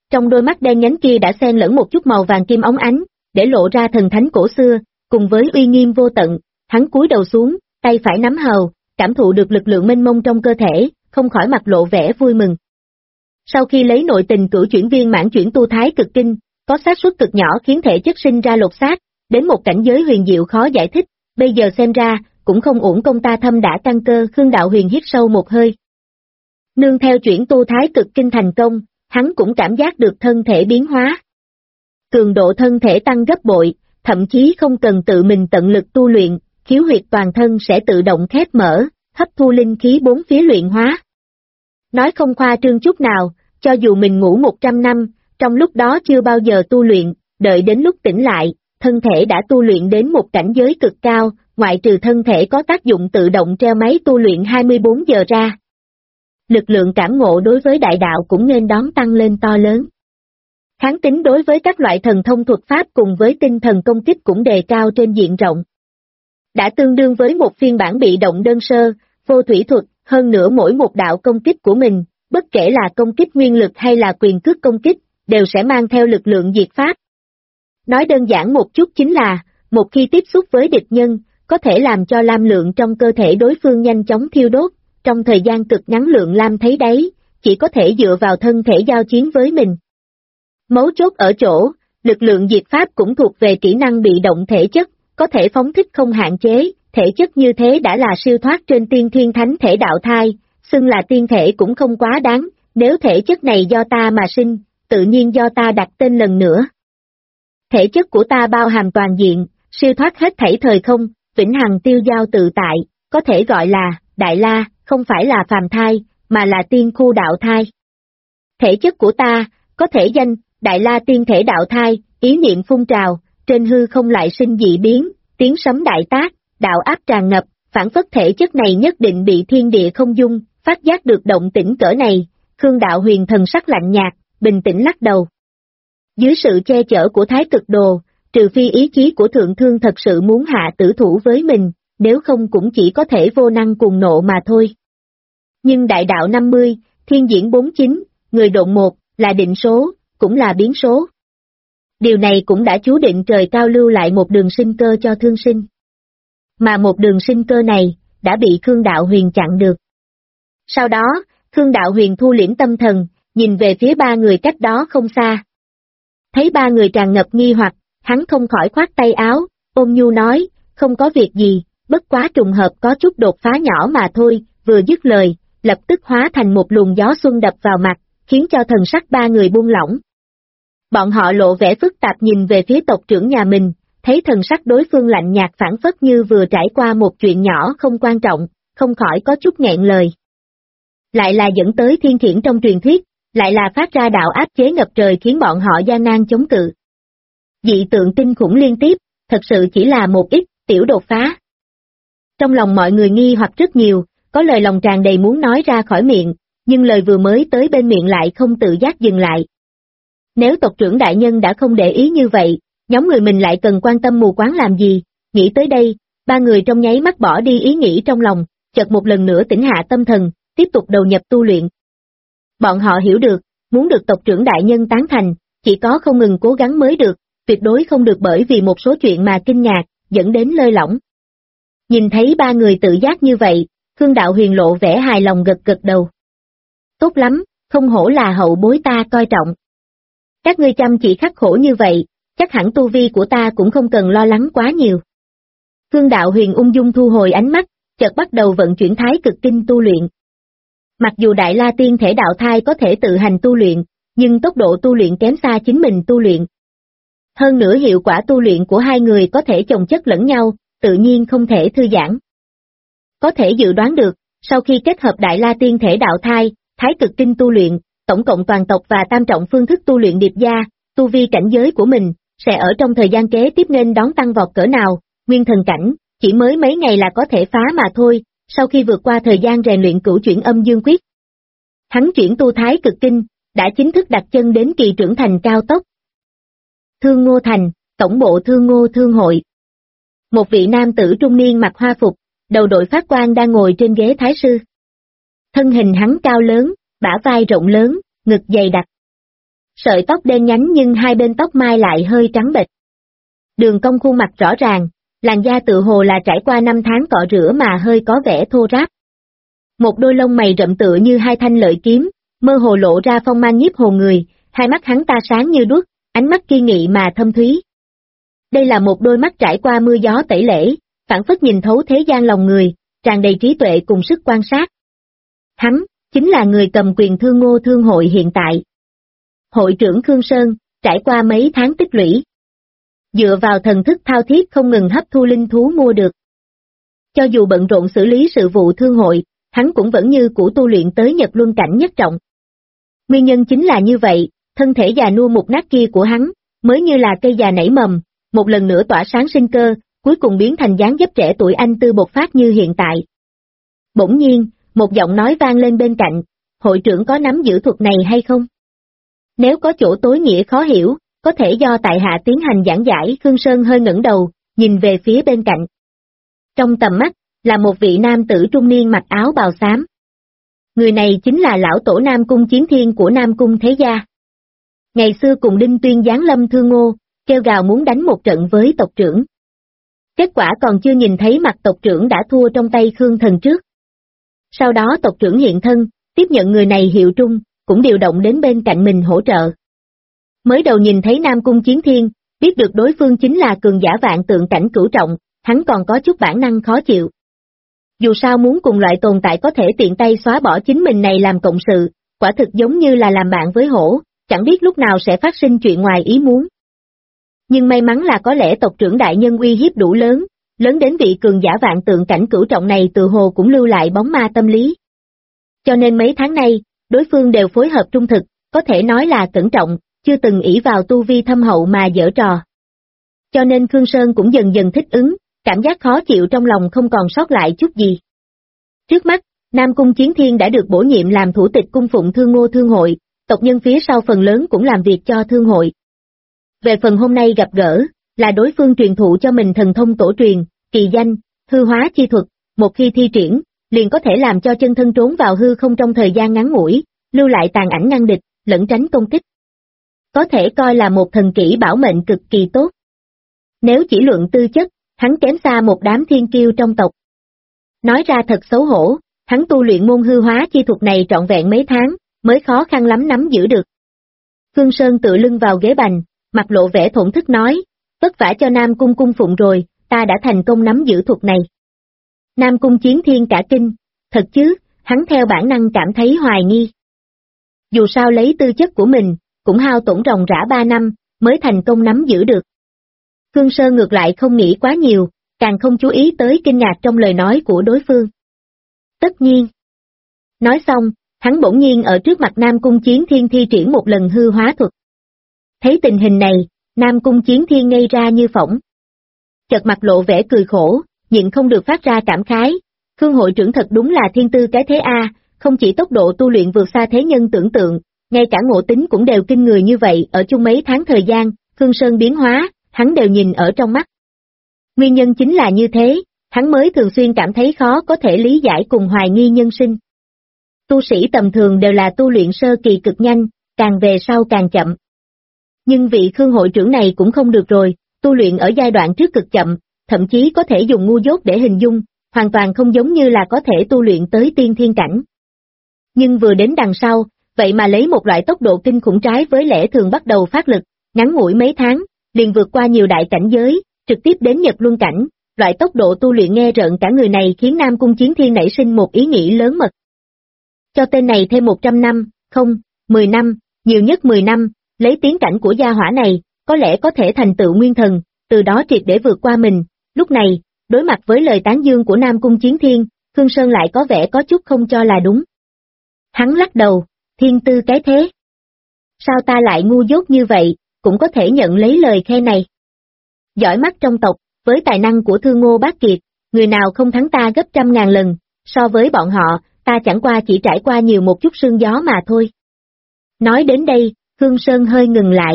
Trong đôi mắt đen nhánh kia đã xen lẫn một chút màu vàng kim óng ánh, để lộ ra thần thánh cổ xưa, cùng với uy nghiêm vô tận. Hắn cúi đầu xuống, tay phải nắm hầu, cảm thụ được lực lượng mênh mông trong cơ thể, không khỏi mặt lộ vẻ vui mừng. Sau khi lấy nội tình cửu chuyển viên mãn chuyển tu thái cực kinh, có xác suất cực nhỏ khiến thể chất sinh ra lột xác, đến một cảnh giới huyền diệu khó giải thích, bây giờ xem ra, cũng không uổng công ta thâm đã căn cơ. Khương Đạo Huyền hít sâu một hơi. Nương theo chuyển tu thái cực kinh thành công, hắn cũng cảm giác được thân thể biến hóa. Cường độ thân thể tăng gấp bội, thậm chí không cần tự mình tận lực tu luyện, khiếu huyệt toàn thân sẽ tự động khép mở, hấp thu linh khí bốn phía luyện hóa. Nói không khoa trương chút nào, cho dù mình ngủ 100 năm, trong lúc đó chưa bao giờ tu luyện, đợi đến lúc tỉnh lại, thân thể đã tu luyện đến một cảnh giới cực cao, ngoại trừ thân thể có tác dụng tự động treo máy tu luyện 24 giờ ra. Lực lượng cảm ngộ đối với đại đạo cũng nên đón tăng lên to lớn. Kháng tính đối với các loại thần thông thuật pháp cùng với tinh thần công kích cũng đề cao trên diện rộng. Đã tương đương với một phiên bản bị động đơn sơ, vô thủy thuật, hơn nữa mỗi một đạo công kích của mình, bất kể là công kích nguyên lực hay là quyền cước công kích, đều sẽ mang theo lực lượng diệt pháp. Nói đơn giản một chút chính là, một khi tiếp xúc với địch nhân, có thể làm cho lam lượng trong cơ thể đối phương nhanh chóng thiêu đốt, trong thời gian cực ngắn lượng lam thấy đấy, chỉ có thể dựa vào thân thể giao chiến với mình. Mấu chốt ở chỗ, lực lượng diệt pháp cũng thuộc về kỹ năng bị động thể chất, có thể phóng thích không hạn chế, thể chất như thế đã là siêu thoát trên tiên thiên thánh thể đạo thai, xưng là tiên thể cũng không quá đáng, nếu thể chất này do ta mà sinh, tự nhiên do ta đặt tên lần nữa. Thể chất của ta bao hàm toàn diện, siêu thoát hết thảy thời không, vĩnh hằng tiêu giao tự tại, có thể gọi là Đại La, không phải là phàm thai, mà là tiên khu đạo thai. Thể chất của ta, có thể danh, Đại La tiên thể đạo thai, ý niệm phun trào, trên hư không lại sinh dị biến, tiếng sấm đại tác, đạo áp tràn ngập, phản phất thể chất này nhất định bị thiên địa không dung, phát giác được động tĩnh cỡ này, Khương Đạo Huyền thần sắc lạnh nhạt, bình tĩnh lắc đầu. Dưới sự che chở của Thái Cực Đồ, trừ phi ý chí của Thượng Thương thật sự muốn hạ tử thủ với mình, nếu không cũng chỉ có thể vô năng cuồng nộ mà thôi. Nhưng đại đạo 50, thiên diễn 49, người độn 1, là định số, cũng là biến số. Điều này cũng đã chú định trời cao lưu lại một đường sinh cơ cho thương sinh. Mà một đường sinh cơ này, đã bị Khương Đạo Huyền chặn được. Sau đó, Khương Đạo Huyền thu liễm tâm thần, nhìn về phía ba người cách đó không xa. Thấy ba người tràn ngập nghi hoặc, hắn không khỏi khoát tay áo, ôn nhu nói, không có việc gì, bất quá trùng hợp có chút đột phá nhỏ mà thôi, vừa dứt lời, lập tức hóa thành một luồng gió xuân đập vào mặt, khiến cho thần sắc ba người buông lỏng. Bọn họ lộ vẻ phức tạp nhìn về phía tộc trưởng nhà mình, thấy thần sắc đối phương lạnh nhạt phản phất như vừa trải qua một chuyện nhỏ không quan trọng, không khỏi có chút nghẹn lời. Lại là dẫn tới thiên khiển trong truyền thuyết, lại là phát ra đạo áp chế ngập trời khiến bọn họ gian nan chống cự. Dị tượng kinh khủng liên tiếp, thật sự chỉ là một ít, tiểu đột phá. Trong lòng mọi người nghi hoặc rất nhiều, có lời lòng tràn đầy muốn nói ra khỏi miệng, nhưng lời vừa mới tới bên miệng lại không tự giác dừng lại. Nếu tộc trưởng đại nhân đã không để ý như vậy, nhóm người mình lại cần quan tâm mù quáng làm gì, nghĩ tới đây, ba người trong nháy mắt bỏ đi ý nghĩ trong lòng, chợt một lần nữa tỉnh hạ tâm thần, tiếp tục đầu nhập tu luyện. Bọn họ hiểu được, muốn được tộc trưởng đại nhân tán thành, chỉ có không ngừng cố gắng mới được, tuyệt đối không được bởi vì một số chuyện mà kinh ngạc, dẫn đến lơi lỏng. Nhìn thấy ba người tự giác như vậy, Khương Đạo Huyền lộ vẻ hài lòng gật gật đầu. Tốt lắm, không hổ là hậu bối ta coi trọng. Các ngươi chăm chỉ khắc khổ như vậy, chắc hẳn tu vi của ta cũng không cần lo lắng quá nhiều. Khương Đạo Huyền ung dung thu hồi ánh mắt, chợt bắt đầu vận chuyển thái cực kinh tu luyện. Mặc dù Đại La tiên thể đạo thai có thể tự hành tu luyện, nhưng tốc độ tu luyện kém xa chính mình tu luyện. Hơn nữa hiệu quả tu luyện của hai người có thể chồng chất lẫn nhau, tự nhiên không thể thư giãn. Có thể dự đoán được, sau khi kết hợp Đại La tiên thể đạo thai, thái cực kinh tu luyện, tổng cộng toàn tộc và tam trọng phương thức tu luyện điệp gia, tu vi cảnh giới của mình, sẽ ở trong thời gian kế tiếp nên đón tăng vọt cỡ nào, nguyên thần cảnh, chỉ mới mấy ngày là có thể phá mà thôi, sau khi vượt qua thời gian rèn luyện cửu chuyển âm dương quyết. Hắn chuyển tu thái cực kinh, đã chính thức đặt chân đến kỳ trưởng thành cao tốc. Thương Ngô Thành, tổng bộ Thương Ngô Thương hội. Một vị nam tử trung niên mặc hoa phục, đầu đội phát quan đang ngồi trên ghế thái sư. Thân hình hắn cao lớn, bả vai rộng lớn, ngực dày đặc. Sợi tóc đen nhánh nhưng hai bên tóc mai lại hơi trắng bệch. Đường cong khuôn mặt rõ ràng, làn da tự hồ là trải qua 5 tháng cọ rửa mà hơi có vẻ thô ráp. Một đôi lông mày rậm tựa như hai thanh lợi kiếm, mơ hồ lộ ra phong mang nhiếp hồn người, hai mắt hắn ta sáng như đuốc, ánh mắt kiên nghị mà thâm thúy. Đây là một đôi mắt trải qua mưa gió tẩy lễ, phảng phất nhìn thấu thế gian lòng người, tràn đầy trí tuệ cùng sức quan sát. Hắn, chính là người cầm quyền Thương Ngô Thương hội hiện tại. Hội trưởng Khương Sơn, trải qua mấy tháng tích lũy. Dựa vào thần thức thao thiết không ngừng hấp thu linh thú mua được. Cho dù bận rộn xử lý sự vụ thương hội, hắn cũng vẫn như cũ tu luyện tới Nhật Luân cảnh nhất trọng. Nguyên nhân chính là như vậy, thân thể già nua mục nát kia của hắn, mới như là cây già nảy mầm, một lần nữa tỏa sáng sinh cơ, cuối cùng biến thành dáng dấp trẻ tuổi anh tư bộc phát như hiện tại. Bỗng nhiên, một giọng nói vang lên bên cạnh, hội trưởng có nắm giữ thuật này hay không? Nếu có chỗ tối nghĩa khó hiểu, có thể do tại hạ tiến hành giảng giải. Khương Sơn hơi ngẩng đầu, nhìn về phía bên cạnh. Trong tầm mắt, là một vị nam tử trung niên mặc áo bào xám. Người này chính là lão tổ Nam Cung Chiến Thiên của Nam Cung Thế Gia. Ngày xưa cùng Đinh Tuyên giáng lâm Thương Ngô, kêu gào muốn đánh một trận với tộc trưởng. Kết quả còn chưa nhìn thấy mặt tộc trưởng đã thua trong tay Khương Thần trước. Sau đó tộc trưởng hiện thân, tiếp nhận người này hiệu trung, cũng điều động đến bên cạnh mình hỗ trợ. Mới đầu nhìn thấy Nam Cung Chiến Thiên, biết được đối phương chính là cường giả vạn tượng cảnh cửu trọng, hắn còn có chút bản năng khó chịu. Dù sao muốn cùng loại tồn tại có thể tiện tay xóa bỏ chính mình này làm cộng sự, quả thực giống như là làm bạn với hổ, chẳng biết lúc nào sẽ phát sinh chuyện ngoài ý muốn. Nhưng may mắn là có lẽ tộc trưởng đại nhân uy hiếp đủ lớn, lớn đến vị cường giả vạn tượng cảnh cửu trọng này tự hồ cũng lưu lại bóng ma tâm lý. Cho nên mấy tháng nay, đối phương đều phối hợp trung thực, có thể nói là cẩn trọng, chưa từng ỷ vào tu vi thâm hậu mà giở trò. Cho nên Khương Sơn cũng dần dần thích ứng, cảm giác khó chịu trong lòng không còn sót lại chút gì. Trước mắt, Nam Cung Chiến Thiên đã được bổ nhiệm làm thủ tịch cung phụng Thương Ngô Thương hội, tộc nhân phía sau phần lớn cũng làm việc cho thương hội. Về phần hôm nay gặp gỡ, là đối phương truyền thụ cho mình thần thông tổ truyền, kỳ danh, hư hóa chi thuật, một khi thi triển, liền có thể làm cho chân thân trốn vào hư không trong thời gian ngắn ngủi, lưu lại tàn ảnh ngăn địch, lẫn tránh công kích. Có thể coi là một thần kỹ bảo mệnh cực kỳ tốt. Nếu chỉ luận tư chất, hắn kém xa một đám thiên kiêu trong tộc. Nói ra thật xấu hổ, hắn tu luyện môn hư hóa chi thuật này trọn vẹn mấy tháng, mới khó khăn lắm nắm giữ được. Khương Sơn tựa lưng vào ghế bành, mặt lộ vẻ thổn thức nói, vất vả cho Nam Cung cung phụng rồi, ta đã thành công nắm giữ thuật này. Nam Cung Chiến Thiên cả kinh, thật chứ, hắn theo bản năng cảm thấy hoài nghi. Dù sao lấy tư chất của mình, cũng hao tổn ròng rã 3 năm, mới thành công nắm giữ được. Khương Sơn ngược lại không nghĩ quá nhiều, càng không chú ý tới kinh ngạc trong lời nói của đối phương. Tất nhiên. Nói xong, hắn bỗng nhiên ở trước mặt Nam Cung Chiến Thiên thi triển một lần hư hóa thuật. Thấy tình hình này, Nam Cung Chiến Thiên ngây ra như phỏng. Chợt mặt lộ vẻ cười khổ, nhịn không được phát ra cảm khái, Khương hội trưởng thật đúng là thiên tư cái thế a, không chỉ tốc độ tu luyện vượt xa thế nhân tưởng tượng, ngay cả ngộ tính cũng đều kinh người như vậy. Ở chung mấy tháng thời gian, Khương Sơn biến hóa, hắn đều nhìn ở trong mắt. Nguyên nhân chính là như thế, hắn mới thường xuyên cảm thấy khó có thể lý giải cùng hoài nghi nhân sinh. Tu sĩ tầm thường đều là tu luyện sơ kỳ cực nhanh, càng về sau càng chậm. Nhưng vị Khương hội trưởng này cũng không được rồi, tu luyện ở giai đoạn trước cực chậm, thậm chí có thể dùng ngu dốt để hình dung, hoàn toàn không giống như là có thể tu luyện tới tiên thiên cảnh. Nhưng vừa đến đằng sau, vậy mà lấy một loại tốc độ kinh khủng trái với lẽ thường bắt đầu phát lực, ngắn ngủi mấy tháng, liền vượt qua nhiều đại cảnh giới, trực tiếp đến Nhật Luân cảnh, loại tốc độ tu luyện nghe rợn cả người này khiến Nam Cung Chiến Thiên nảy sinh một ý nghĩ lớn mật. Cho tên này thêm 100 năm, không, 10 năm, nhiều nhất 10 năm, lấy tiến cảnh của gia hỏa này, có lẽ có thể thành tựu nguyên thần, từ đó triệt để vượt qua mình. Lúc này, đối mặt với lời tán dương của Nam Cung Chiến Thiên, Khương Sơn lại có vẻ có chút không cho là đúng. Hắn lắc đầu, thiên tư cái thế. Sao ta lại ngu dốt như vậy, cũng có thể nhận lấy lời khen này. Giỏi mắt trong tộc, với tài năng của Thương Ngô Bác Kiệt, người nào không thắng ta gấp 100.000 lần, so với bọn họ, ta chẳng qua chỉ trải qua nhiều một chút sương gió mà thôi. Nói đến đây, Khương Sơn hơi ngừng lại.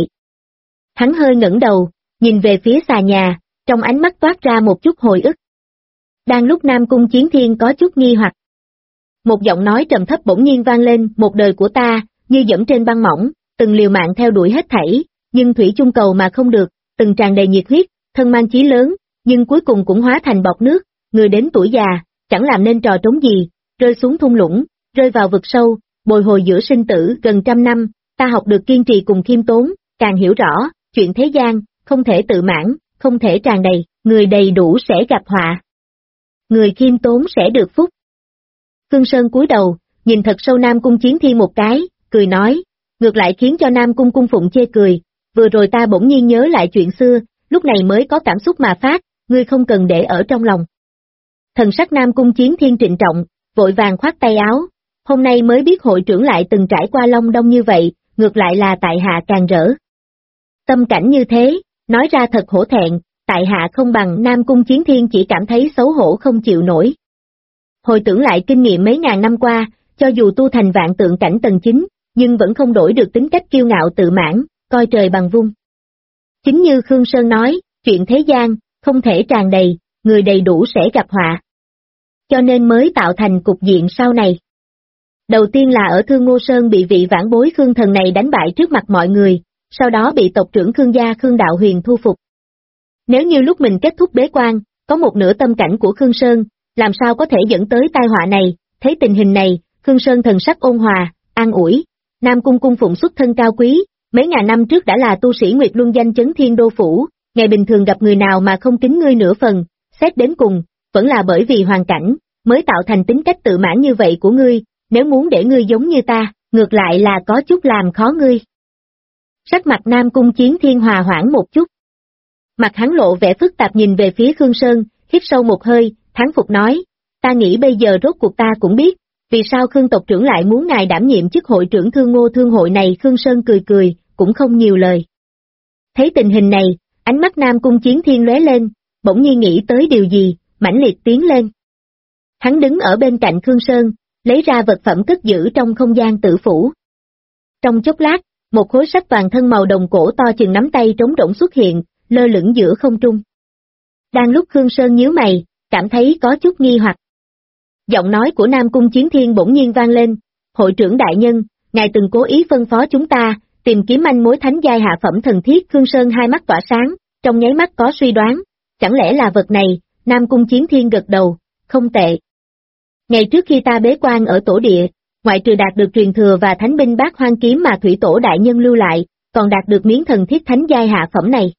Hắn hơi ngẩng đầu, nhìn về phía xà nhà, trong ánh mắt toát ra một chút hồi ức. Đang lúc Nam Cung Chiến Thiên có chút nghi hoặc. Một giọng nói trầm thấp bỗng nhiên vang lên, một đời của ta, như dẫm trên băng mỏng, từng liều mạng theo đuổi hết thảy, nhưng thủy chung cầu mà không được, từng tràn đầy nhiệt huyết, thân mang chí lớn, nhưng cuối cùng cũng hóa thành bọt nước, người đến tuổi già, chẳng làm nên trò trống gì, rơi xuống thung lũng, rơi vào vực sâu, bồi hồi giữa sinh tử gần 100 năm, ta học được kiên trì cùng khiêm tốn, càng hiểu rõ, chuyện thế gian, không thể tự mãn, không thể tràn đầy, người đầy đủ sẽ gặp họa. Người khiêm tốn sẽ được phúc. Khương Sơn cúi đầu, nhìn thật sâu Nam Cung Chiến Thiên một cái, cười nói, ngược lại khiến cho Nam Cung cung phụng chê cười, vừa rồi ta bỗng nhiên nhớ lại chuyện xưa, lúc này mới có cảm xúc mà phát, ngươi không cần để ở trong lòng. Thần sắc Nam Cung Chiến Thiên trịnh trọng, vội vàng khoát tay áo, hôm nay mới biết hội trưởng lại từng trải qua Long Đông như vậy, ngược lại là tại hạ càng rỡ. Tâm cảnh như thế, nói ra thật hổ thẹn, tại hạ không bằng. Nam Cung Chiến Thiên chỉ cảm thấy xấu hổ không chịu nổi. Hồi tưởng lại kinh nghiệm mấy ngàn năm qua, cho dù tu thành vạn tượng cảnh tầng 9, nhưng vẫn không đổi được tính cách kiêu ngạo tự mãn, coi trời bằng vung. Chính như Khương Sơn nói, chuyện thế gian, không thể tràn đầy, người đầy đủ sẽ gặp họa. Cho nên mới tạo thành cục diện sau này. Đầu tiên là ở Thương Ngô Sơn bị vị vãn bối Khương Thần này đánh bại trước mặt mọi người, sau đó bị tộc trưởng Khương gia Khương Đạo Huyền thu phục. Nếu như lúc mình kết thúc bế quan, có một nửa tâm cảnh của Khương Sơn, làm sao có thể dẫn tới tai họa này, thấy tình hình này, Khương Sơn thần sắc ôn hòa, an ủi, Nam Cung cung phụng xuất thân cao quý, mấy ngàn năm trước đã là tu sĩ Nguyệt Luân danh chấn Thiên Đô Phủ, ngày bình thường gặp người nào mà không kính ngươi nửa phần, xét đến cùng, vẫn là bởi vì hoàn cảnh, mới tạo thành tính cách tự mãn như vậy của ngươi, nếu muốn để ngươi giống như ta, ngược lại là có chút làm khó ngươi. Sắc mặt Nam Cung Chiến Thiên hòa hoãn một chút. Mặt hắn lộ vẻ phức tạp nhìn về phía Khương Sơn, hít sâu một hơi, thán phục nói, ta nghĩ bây giờ rốt cuộc ta cũng biết, vì sao Khương tộc trưởng lại muốn ngài đảm nhiệm chức hội trưởng Thương Ngô Thương hội này. Khương Sơn cười cười, cũng không nhiều lời. Thấy tình hình này, ánh mắt Nam Cung Chiến Thiên lóe lên, bỗng nhiên nghĩ tới điều gì, mãnh liệt tiến lên. Hắn đứng ở bên cạnh Khương Sơn, lấy ra vật phẩm cất giữ trong không gian tử phủ. Trong chốc lát, một khối sắt vàng thân màu đồng cổ to chừng nắm tay trống rỗng xuất hiện, lơ lửng giữa không trung. Đang lúc Khương Sơn nhíu mày, cảm thấy có chút nghi hoặc. Giọng nói của Nam Cung Chiến Thiên bỗng nhiên vang lên, hội trưởng đại nhân, ngài từng cố ý phân phó chúng ta, tìm kiếm manh mối thánh giai hạ phẩm thần thiết. Khương Sơn hai mắt tỏa sáng, trong nháy mắt có suy đoán, chẳng lẽ là vật này. Nam Cung Chiến Thiên gật đầu, không tệ. Ngày trước khi ta bế quan ở tổ địa, ngoại trừ đạt được truyền thừa và thánh binh bát hoang kiếm mà thủy tổ đại nhân lưu lại, còn đạt được miếng thần thiết thánh giai hạ phẩm này.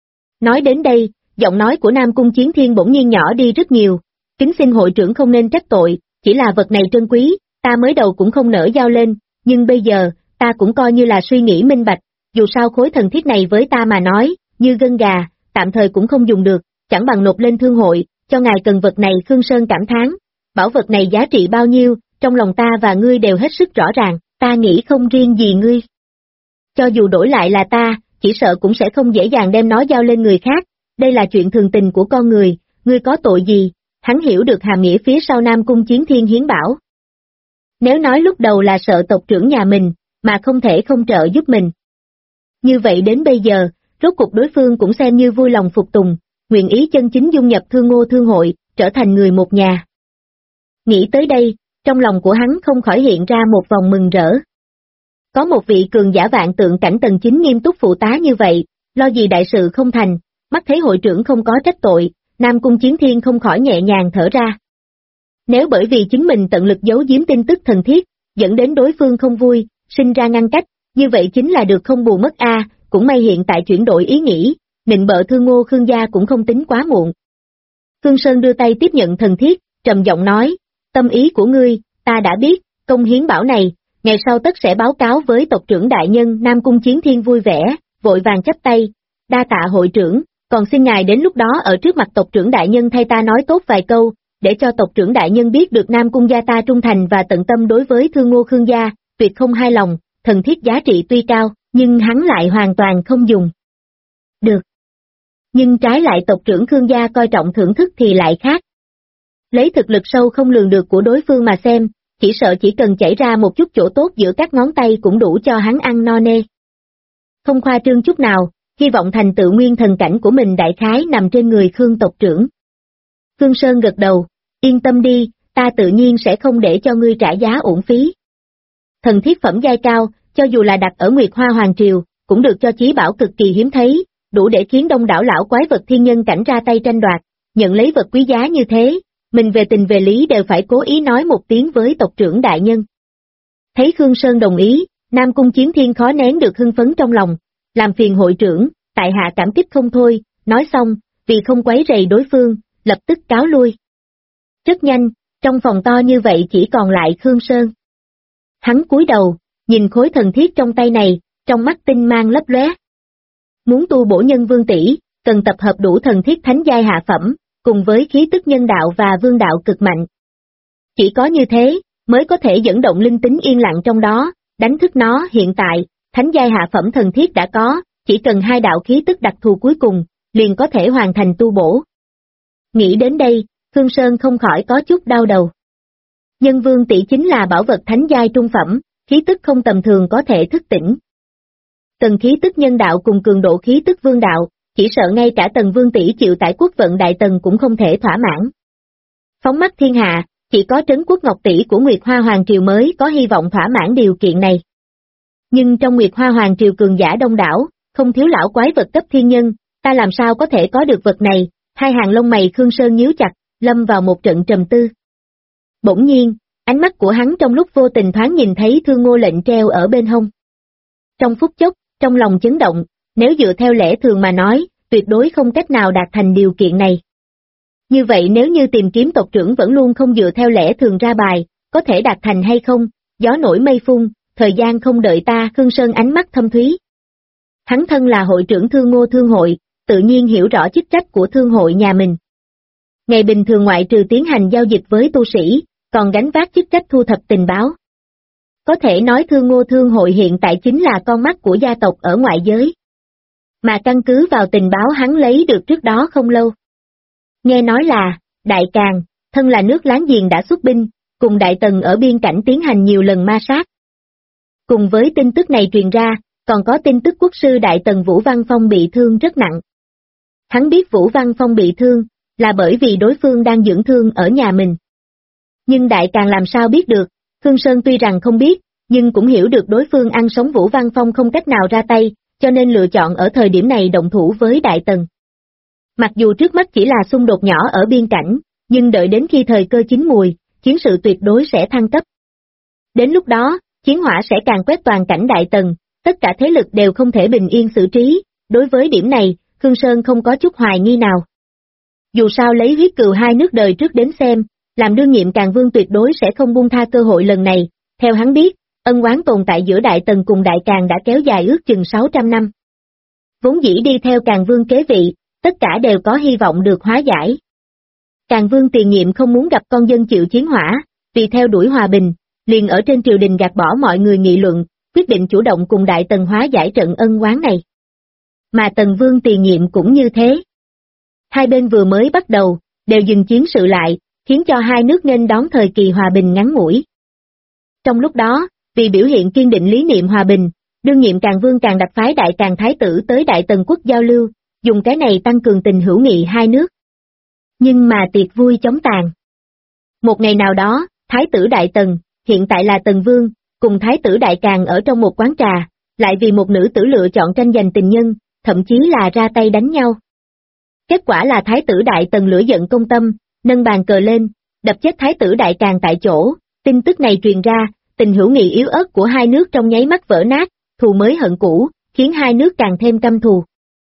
Nói đến đây, giọng nói của Nam Cung Chiến Thiên bỗng nhiên nhỏ đi rất nhiều, kính xin hội trưởng không nên trách tội, chỉ là vật này trân quý, ta mới đầu cũng không nỡ giao lên, nhưng bây giờ, ta cũng coi như là suy nghĩ minh bạch, dù sao khối thần thiết này với ta mà nói, như gân gà, tạm thời cũng không dùng được, chẳng bằng nộp lên thương hội, cho ngài cần vật này. Khương Sơn cảm thán, bảo vật này giá trị bao nhiêu, trong lòng ta và ngươi đều hết sức rõ ràng, ta nghĩ không riêng gì ngươi. Cho dù đổi lại là ta, chỉ sợ cũng sẽ không dễ dàng đem nó giao lên người khác, đây là chuyện thường tình của con người, ngươi có tội gì? Hắn hiểu được hàm nghĩa phía sau Nam Cung Chiến Thiên hiến bảo. Nếu nói lúc đầu là sợ tộc trưởng nhà mình, mà không thể không trợ giúp mình. Như vậy đến bây giờ, rốt cuộc đối phương cũng xem như vui lòng phục tùng, nguyện ý chân chính dung nhập Thương Ngô Thương hội, trở thành người một nhà. Nghĩ tới đây, trong lòng của hắn không khỏi hiện ra một vòng mừng rỡ. Có một vị cường giả vạn tượng cảnh tầng 9 nghiêm túc phụ tá như vậy, lo gì đại sự không thành, mắt thấy hội trưởng không có trách tội, Nam Cung Chiến Thiên không khỏi nhẹ nhàng thở ra. Nếu bởi vì chính mình tận lực giấu giếm tin tức thần thiết, dẫn đến đối phương không vui, sinh ra ngăn cách, như vậy chính là được không bù mất a. Cũng may hiện tại chuyển đổi ý nghĩ, nịnh bợ Thương Ngô Khương gia cũng không tính quá muộn. Khương Sơn đưa tay tiếp nhận thần thiết, trầm giọng nói, tâm ý của ngươi, ta đã biết, công hiến bảo này, ngày sau tất sẽ báo cáo với tộc trưởng đại nhân. Nam Cung Chiến Thiên vui vẻ, vội vàng chắp tay, đa tạ hội trưởng, còn xin ngài đến lúc đó ở trước mặt tộc trưởng đại nhân thay ta nói tốt vài câu, để cho tộc trưởng đại nhân biết được Nam Cung gia ta trung thành và tận tâm đối với Thương Ngô Khương gia, tuyệt không hai lòng, thần thiết giá trị tuy cao, nhưng hắn lại hoàn toàn không dùng. Được. Nhưng trái lại tộc trưởng Khương gia coi trọng thưởng thức thì lại khác. Lấy thực lực sâu không lường được của đối phương mà xem, chỉ sợ chỉ cần chảy ra một chút chỗ tốt giữa các ngón tay cũng đủ cho hắn ăn no nê. Không khoa trương chút nào, hy vọng thành tựu nguyên thần cảnh của mình đại khái nằm trên người Khương tộc trưởng. Khương Sơn gật đầu, yên tâm đi, ta tự nhiên sẽ không để cho ngươi trả giá uổng phí. Thần thiết phẩm giai cao, cho dù là đặt ở Nguyệt Hoa Hoàng Triều, cũng được cho chí bảo cực kỳ hiếm thấy, đủ để khiến đông đảo lão quái vật thiên nhân cảnh ra tay tranh đoạt, nhận lấy vật quý giá như thế, mình về tình về lý đều phải cố ý nói một tiếng với tộc trưởng đại nhân. Thấy Khương Sơn đồng ý, Nam Cung Chiến Thiên khó nén được hưng phấn trong lòng, làm phiền hội trưởng, tại hạ cảm kích không thôi, nói xong, vì không quấy rầy đối phương, lập tức cáo lui. Rất nhanh, trong phòng to như vậy chỉ còn lại Khương Sơn. Hắn cúi đầu, nhìn khối thần thiết trong tay này, trong mắt tinh mang lấp lóe. Muốn tu bổ nhân vương tỷ, cần tập hợp đủ thần thiết thánh giai hạ phẩm, cùng với khí tức nhân đạo và vương đạo cực mạnh. Chỉ có như thế, mới có thể dẫn động linh tính yên lặng trong đó, đánh thức nó. Hiện tại, thánh giai hạ phẩm thần thiết đã có, chỉ cần 2 đạo khí tức đặc thù cuối cùng, liền có thể hoàn thành tu bổ. Nghĩ đến đây, Khương Sơn không khỏi có chút đau đầu. Nhân vương tỷ chính là bảo vật thánh giai trung phẩm, khí tức không tầm thường có thể thức tỉnh. Tầng khí tức nhân đạo cùng cường độ khí tức vương đạo, chỉ sợ ngay cả tầng vương tỷ chịu tải quốc vận đại tầng cũng không thể thỏa mãn. Phóng mắt thiên hạ, chỉ có trấn quốc ngọc tỷ của Nguyệt Hoa Hoàng Triều mới có hy vọng thỏa mãn điều kiện này. Nhưng trong Nguyệt Hoa Hoàng Triều cường giả đông đảo, không thiếu lão quái vật cấp thiên nhân, ta làm sao có thể có được vật này? Hai hàng lông mày Khương Sơn nhíu chặt, lâm vào một trận trầm tư. Bỗng nhiên, ánh mắt của hắn trong lúc vô tình thoáng nhìn thấy Thương Ngô lệnh treo ở bên hông. Trong phút chốc, trong lòng chấn động, nếu dựa theo lẽ thường mà nói, tuyệt đối không cách nào đạt thành điều kiện này. Như vậy nếu như tìm kiếm tộc trưởng vẫn luôn không dựa theo lẽ thường ra bài, có thể đạt thành hay không? Gió nổi mây phun, thời gian không đợi ta. Khương Sơn ánh mắt thâm thúy. Hắn thân là hội trưởng Thương Ngô Thương hội, tự nhiên hiểu rõ chức trách của thương hội nhà mình. Ngày bình thường ngoại trừ tiến hành giao dịch với tu sĩ, còn gánh vác chức trách thu thập tình báo. Có thể nói Thương Ngô Thương hội hiện tại chính là con mắt của gia tộc ở ngoại giới. Mà căn cứ vào tình báo hắn lấy được trước đó không lâu. Nghe nói là, Đại Càn, thân là nước láng giềng đã xuất binh, cùng Đại Tần ở biên cảnh tiến hành nhiều lần ma sát. Cùng với tin tức này truyền ra, còn có tin tức quốc sư Đại Tần Vũ Văn Phong bị thương rất nặng. Hắn biết Vũ Văn Phong bị thương, là bởi vì đối phương đang dưỡng thương ở nhà mình. Nhưng Đại Càn làm sao biết được, Khương Sơn tuy rằng không biết, nhưng cũng hiểu được đối phương ăn sống Vũ Văn Phong không cách nào ra tay, cho nên lựa chọn ở thời điểm này động thủ với Đại Tần. Mặc dù trước mắt chỉ là xung đột nhỏ ở biên cảnh, nhưng đợi đến khi thời cơ chín mùi, chiến sự tuyệt đối sẽ thăng cấp. Đến lúc đó, chiến hỏa sẽ càng quét toàn cảnh Đại Tần, tất cả thế lực đều không thể bình yên xử trí, đối với điểm này, Khương Sơn không có chút hoài nghi nào. Dù sao lấy huyết cừu hai nước đời trước đến xem, làm đương nhiệm Càn Vương tuyệt đối sẽ không buông tha cơ hội lần này, theo hắn biết, ân oán tồn tại giữa Đại Tần cùng Đại Càn đã kéo dài ước chừng 600 năm. Vốn dĩ đi theo Càn Vương kế vị, tất cả đều có hy vọng được hóa giải. Càn Vương tiền nhiệm không muốn gặp con dân chịu chiến hỏa, vì theo đuổi hòa bình, liền ở trên triều đình gạt bỏ mọi người nghị luận, quyết định chủ động cùng Đại Tần hóa giải trận ân oán này. Mà Tần Vương tiền nhiệm cũng như thế. Hai bên vừa mới bắt đầu, đều dừng chiến sự lại, khiến cho hai nước nghênh đón thời kỳ hòa bình ngắn ngủi. Trong lúc đó, vì biểu hiện kiên định lý niệm hòa bình, đương nhiệm Càn Vương càng đặt phái Đại Càn Thái tử tới Đại Tần quốc giao lưu, dùng cái này tăng cường tình hữu nghị hai nước. Nhưng mà tiệc vui chóng tàn. Một ngày nào đó, Thái tử Đại Tần, hiện tại là Tần Vương, cùng Thái tử Đại Càn ở trong một quán trà, lại vì một nữ tử lựa chọn tranh giành tình nhân, thậm chí là ra tay đánh nhau. Kết quả là Thái tử Đại Tần lửa giận công tâm, nâng bàn cờ lên, đập chết Thái tử Đại Càn tại chỗ. Tin tức này truyền ra, tình hữu nghị yếu ớt của hai nước trong nháy mắt vỡ nát, thù mới hận cũ, khiến hai nước càng thêm căm thù.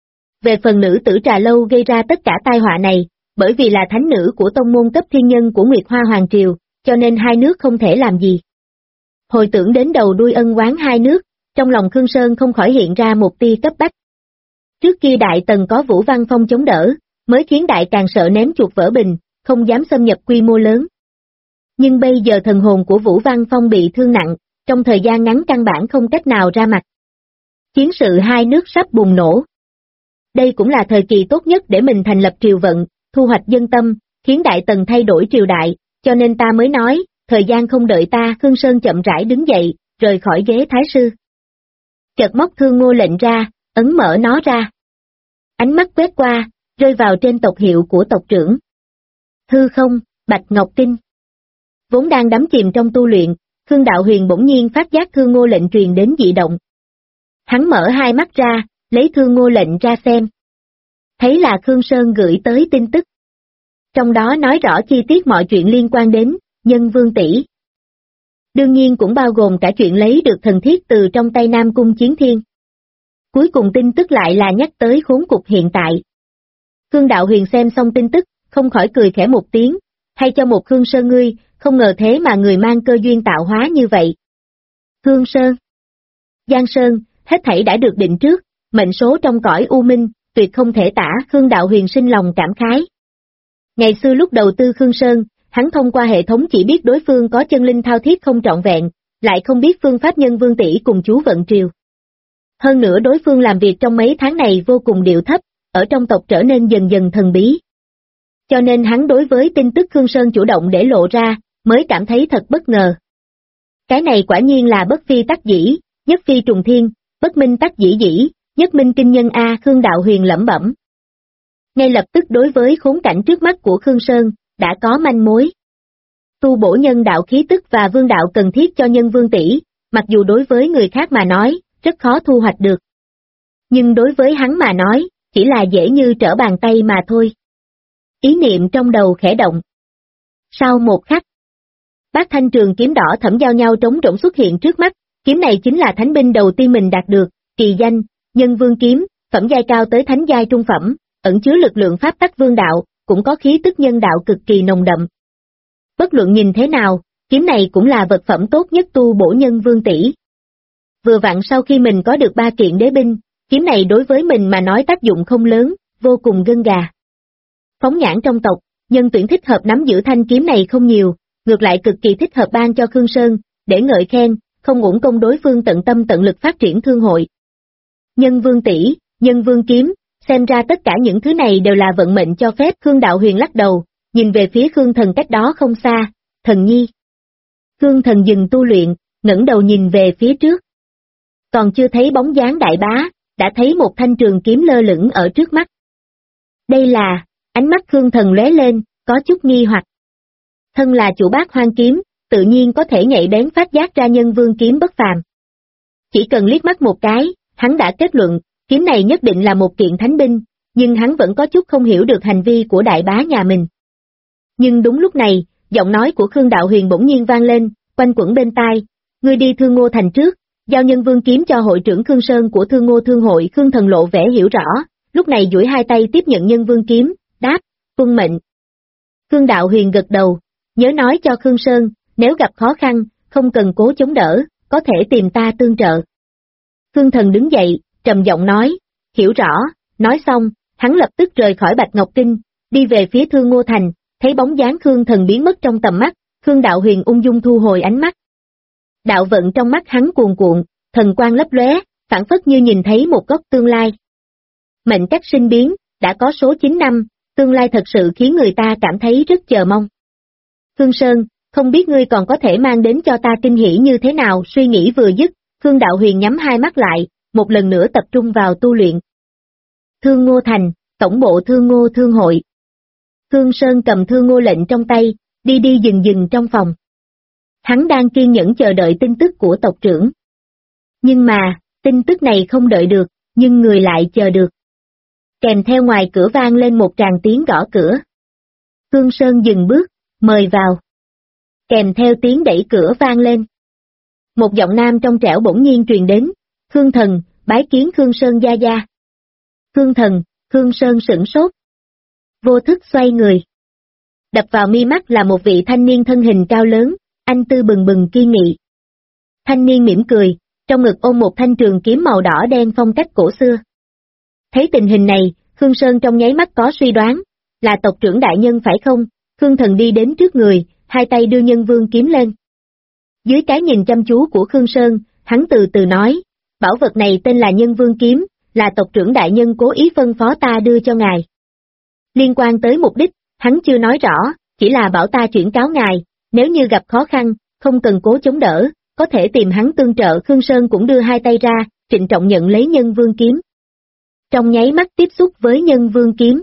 Về phần nữ tử Trà Lâu gây ra tất cả tai họa này, bởi vì là thánh nữ của tông môn cấp thiên nhân của Nguyệt Hoa Hoàng Triều, cho nên hai nước không thể làm gì. Hồi tưởng đến đầu đuôi ân oán hai nước, trong lòng Khương Sơn không khỏi hiện ra một tia cấp bách. Trước kia Đại Tần có Vũ Văn Phong chống đỡ, mới khiến Đại Càn sợ ném chuột vỡ bình, không dám xâm nhập quy mô lớn. Nhưng bây giờ thần hồn của Vũ Văn Phong bị thương nặng, trong thời gian ngắn căn bản không cách nào ra mặt. Chiến sự hai nước sắp bùng nổ. Đây cũng là thời kỳ tốt nhất để mình thành lập triều vận, thu hoạch dân tâm, khiến Đại Tần thay đổi triều đại, cho nên ta mới nói, thời gian không đợi ta. Khương Sơn chậm rãi đứng dậy, rời khỏi ghế thái sư. Chợt móc Thương Ngô lệnh ra, ấn mở nó ra. Ánh mắt quét qua, rơi vào trên tộc hiệu của tộc trưởng. Hư không, Bạch Ngọc Kinh. Vốn đang đắm chìm trong tu luyện, Khương Đạo Huyền bỗng nhiên phát giác Thương Ngô lệnh truyền đến dị động. Hắn mở hai mắt ra, lấy Thương Ngô lệnh ra xem. Thấy là Khương Sơn gửi tới tin tức. Trong đó nói rõ chi tiết mọi chuyện liên quan đến Nhân Vương tỷ. Đương nhiên cũng bao gồm cả chuyện lấy được thần thiết từ trong tay Nam Cung Chiến Thiên. Cuối cùng tin tức lại là nhắc tới khốn cục hiện tại. Khương Đạo Huyền xem xong tin tức, không khỏi cười khẽ một tiếng, hay cho một Khương Sơn ngươi, không ngờ thế mà người mang cơ duyên tạo hóa như vậy. Khương Sơn, Giang Sơn, hết thảy đã được định trước, mệnh số trong cõi u minh, tuyệt không thể tả. Khương Đạo Huyền sinh lòng cảm khái. Ngày xưa lúc đầu tư Khương Sơn, hắn thông qua hệ thống chỉ biết đối phương có chân linh thao thiết không trọn vẹn, lại không biết phương pháp Nhân Vương tỷ cùng chú vận triều. Hơn nữa đối phương làm việc trong mấy tháng này vô cùng điệu thấp, ở trong tộc trở nên dần dần thần bí. Cho nên hắn đối với tin tức Khương Sơn chủ động để lộ ra, mới cảm thấy thật bất ngờ. Cái này quả nhiên là bất phi tắc dĩ, nhất phi trùng thiên, bất minh tắc dĩ dĩ, nhất minh kinh nhân a. Khương Đạo Huyền lẩm bẩm. Ngay lập tức đối với khốn cảnh trước mắt của Khương Sơn, đã có manh mối. Tu bổ nhân đạo khí tức và vương đạo cần thiết cho Nhân Vương tỷ, mặc dù đối với người khác mà nói, rất khó thu hoạch được. Nhưng đối với hắn mà nói, chỉ là dễ như trở bàn tay mà thôi. Ý niệm trong đầu khẽ động. Sau một khắc, bát thanh trường kiếm đỏ thẫm giao nhau trống rỗng xuất hiện trước mắt, kiếm này chính là thánh binh đầu tiên mình đạt được, kỳ danh, Nhân Vương kiếm, phẩm giai cao tới thánh giai trung phẩm, ẩn chứa lực lượng pháp tắc vương đạo, cũng có khí tức nhân đạo cực kỳ nồng đậm. Bất luận nhìn thế nào, kiếm này cũng là vật phẩm tốt nhất tu bổ Nhân Vương tỷ. Vừa vặn sau khi mình có được 3 kiện đế binh, kiếm này đối với mình mà nói tác dụng không lớn, vô cùng gân gà. Phóng nhãn trong tộc, nhân tuyển thích hợp nắm giữ thanh kiếm này không nhiều, ngược lại cực kỳ thích hợp ban cho Khương Sơn, để ngợi khen, không uổng công đối phương tận tâm tận lực phát triển thương hội. Nhân Vương tỷ, Nhân Vương kiếm, xem ra tất cả những thứ này đều là vận mệnh cho phép. Khương Đạo Huyền lắc đầu, nhìn về phía Khương Thần cách đó không xa, Thần nhi. Khương Thần dừng tu luyện, ngẩng đầu nhìn về phía trước. Còn chưa thấy bóng dáng đại bá, đã thấy một thanh trường kiếm lơ lửng ở trước mắt. Đây là, ánh mắt Khương Thần lóe lên, có chút nghi hoặc. Thân là chủ Bát Hoang kiếm, tự nhiên có thể nhạy bén phát giác ra Nhân Vương kiếm bất phàm. Chỉ cần liếc mắt một cái, hắn đã kết luận, kiếm này nhất định là một kiện thánh binh, nhưng hắn vẫn có chút không hiểu được hành vi của đại bá nhà mình. Nhưng đúng lúc này, giọng nói của Khương Đạo Huyền bỗng nhiên vang lên, quanh quẩn bên tai, ngươi đi Thương Ngô thành trước, giao Nhân Vương kiếm cho hội trưởng Khương Sơn của Thương Ngô Thương hội. Khương Thần lộ vẻ hiểu rõ, lúc này duỗi hai tay tiếp nhận Nhân Vương kiếm, đáp, tuân mệnh. Khương Đạo Huyền gật đầu, nhớ nói cho Khương Sơn, nếu gặp khó khăn, không cần cố chống đỡ, có thể tìm ta tương trợ. Khương Thần đứng dậy, trầm giọng nói, hiểu rõ, nói xong, hắn lập tức rời khỏi Bạch Ngọc Kinh, đi về phía Thương Ngô thành, thấy bóng dáng Khương Thần biến mất trong tầm mắt, Khương Đạo Huyền ung dung thu hồi ánh mắt. Đạo vận trong mắt hắn cuồn cuộn, thần quang lấp lóe, phảng phất như nhìn thấy một góc tương lai. Mệnh cách sinh biến, đã có số 9 năm, tương lai thật sự khiến người ta cảm thấy rất chờ mong. Khương Sơn, không biết ngươi còn có thể mang đến cho ta kinh hỉ như thế nào. Suy nghĩ vừa dứt, Khương Đạo Huyền nhắm hai mắt lại, một lần nữa tập trung vào tu luyện. Thương Ngô thành, tổng bộ Thương Ngô Thương hội. Khương Sơn cầm Thương Ngô lệnh trong tay, đi đi dừng dừng trong phòng. Hắn đang kiên nhẫn chờ đợi tin tức của tộc trưởng. Nhưng mà, tin tức này không đợi được, nhưng người lại chờ được. Kèm theo ngoài cửa vang lên một tràng tiếng gõ cửa. Khương Sơn dừng bước, mời vào. Kèm theo tiếng đẩy cửa vang lên. Một giọng nam trong trẻo bỗng nhiên truyền đến, Khương Thần, bái kiến Khương Sơn gia gia. Khương Thần, Khương Sơn sửng sốt. Vô thức xoay người. Đập vào mi mắt là một vị thanh niên thân hình cao lớn, anh tư bừng bừng kiên nghị. Thanh niên mỉm cười, trong ngực ôm một thanh trường kiếm màu đỏ đen phong cách cổ xưa. Thấy tình hình này, Khương Sơn trong nháy mắt có suy đoán, là tộc trưởng đại nhân phải không? Khương Thần đi đến trước người, hai tay đưa Nhân Vương kiếm lên. Dưới cái nhìn chăm chú của Khương Sơn, hắn từ từ nói, bảo vật này tên là Nhân Vương kiếm, là tộc trưởng đại nhân cố ý phân phó ta đưa cho ngài. Liên quan tới mục đích, hắn chưa nói rõ, chỉ là bảo ta chuyển cáo ngài, nếu như gặp khó khăn, không cần cố chống đỡ, có thể tìm hắn tương trợ. Khương Sơn cũng đưa hai tay ra, trịnh trọng nhận lấy Nhân Vương kiếm. Trong nháy mắt tiếp xúc với Nhân Vương kiếm.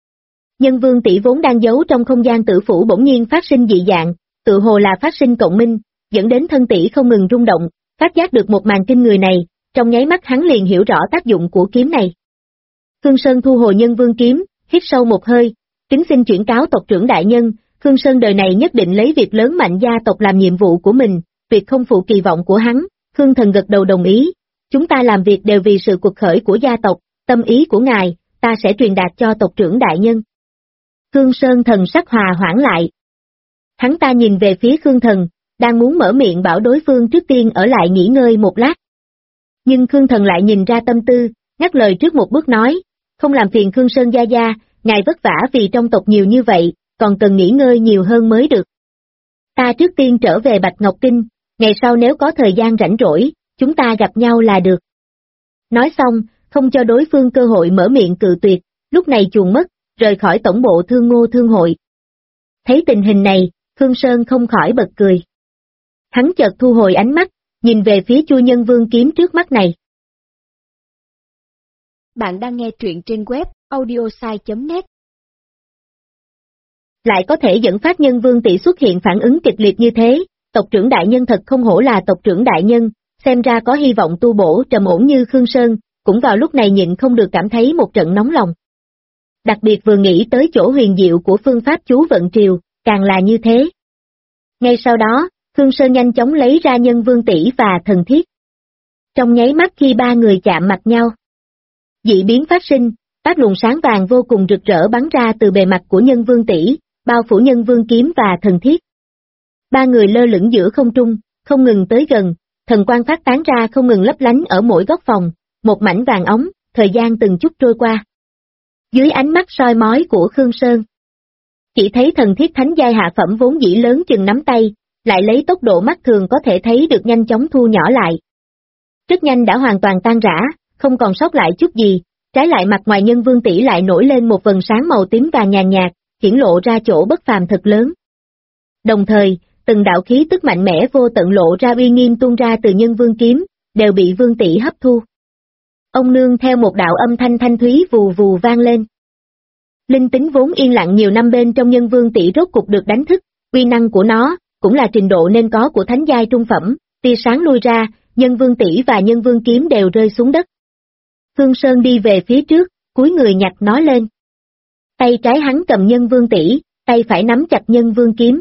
Nhân Vương tỷ vốn đang giấu trong không gian tử phủ bỗng nhiên phát sinh dị dạng, tự hồ là phát sinh cộng minh, dẫn đến thân tỷ không ngừng rung động, phát giác được một màn kinh người này, trong nháy mắt hắn liền hiểu rõ tác dụng của kiếm này. Khương Sơn thu hồi Nhân Vương kiếm, hít sâu một hơi, kính xin chuyển cáo tộc trưởng đại nhân, Khương Sơn đời này nhất định lấy việc lớn mạnh gia tộc làm nhiệm vụ của mình, việc không phụ kỳ vọng của hắn. Khương Thần gật đầu đồng ý, chúng ta làm việc đều vì sự cuộc khởi của gia tộc, tâm ý của ngài, ta sẽ truyền đạt cho tộc trưởng đại nhân. Khương Sơn thần sắc hòa hoãn lại. Hắn ta nhìn về phía Khương Thần, đang muốn mở miệng bảo đối phương trước tiên ở lại nghỉ ngơi một lát. Nhưng Khương Thần lại nhìn ra tâm tư, ngắt lời trước một bước nói, không làm phiền Khương Sơn gia gia, ngài vất vả vì trong tộc nhiều như vậy, còn cần nghỉ ngơi nhiều hơn mới được. Ta trước tiên trở về Bạch Ngọc Kinh, ngày sau nếu có thời gian rảnh rỗi, chúng ta gặp nhau là được. Nói xong, không cho đối phương cơ hội mở miệng cự tuyệt, lúc này chuồn mất, rời khỏi tổng bộ Thương Ngô Thương hội. Thấy tình hình này, Khương Sơn không khỏi bật cười. Hắn chợt thu hồi ánh mắt, nhìn về phía Chu Nhân Vương kiếm trước mắt này. Bạn đang nghe truyện trên web audiosai.net. Lại có thể dẫn phát Nhân Vương tỷ xuất hiện phản ứng kịch liệt như thế, tộc trưởng đại nhân thật không hổ là tộc trưởng đại nhân, xem ra có hy vọng tu bổ trầm ổn như Khương Sơn, cũng vào lúc này nhịn không được cảm thấy một trận nóng lòng. Đặc biệt vừa nghĩ tới chỗ huyền diệu của phương pháp chú vận triều, càng là như thế. Ngay sau đó, Khương Sơn nhanh chóng lấy ra Nhân Vương tỷ và thần thiết. Trong nháy mắt khi ba người chạm mặt nhau, dị biến phát sinh, các luồng sáng vàng vô cùng rực rỡ bắn ra từ bề mặt của Nhân Vương tỷ, bao phủ Nhân Vương kiếm và thần thiết. Ba người lơ lửng giữa không trung, không ngừng tới gần, thần quang phát tán ra không ngừng lấp lánh ở mỗi góc phòng, một mảnh vàng óng, thời gian từng chút trôi qua. Dưới ánh mắt soi mói của Khương Sơn, chỉ thấy thần thiết thánh giai hạ phẩm vốn dĩ lớn chừng nắm tay, lại lấy tốc độ mắt thường có thể thấy được nhanh chóng thu nhỏ lại. Rất nhanh đã hoàn toàn tan rã, không còn sót lại chút gì, trái lại mặt ngoài Nhân Vương tỷ lại nổi lên một vầng sáng màu tím vàng nhàn nhạt, hiển lộ ra chỗ bất phàm thật lớn. Đồng thời, từng đạo khí tức mạnh mẽ vô tận lộ ra uy nghiêm tuôn ra từ Nhân Vương kiếm, đều bị Vương tỷ hấp thu. Ông nương theo một đạo âm thanh thanh thúy vù vù vang lên. Linh tính vốn yên lặng nhiều năm bên trong Nhân Vương tỷ rốt cục được đánh thức, uy năng của nó, cũng là trình độ nên có của thánh giai trung phẩm, tia sáng lui ra, Nhân Vương tỷ và Nhân Vương kiếm đều rơi xuống đất. Khương Sơn đi về phía trước, cúi người nhặt nó lên. Tay trái hắn cầm Nhân Vương tỷ, tay phải nắm chặt Nhân Vương kiếm.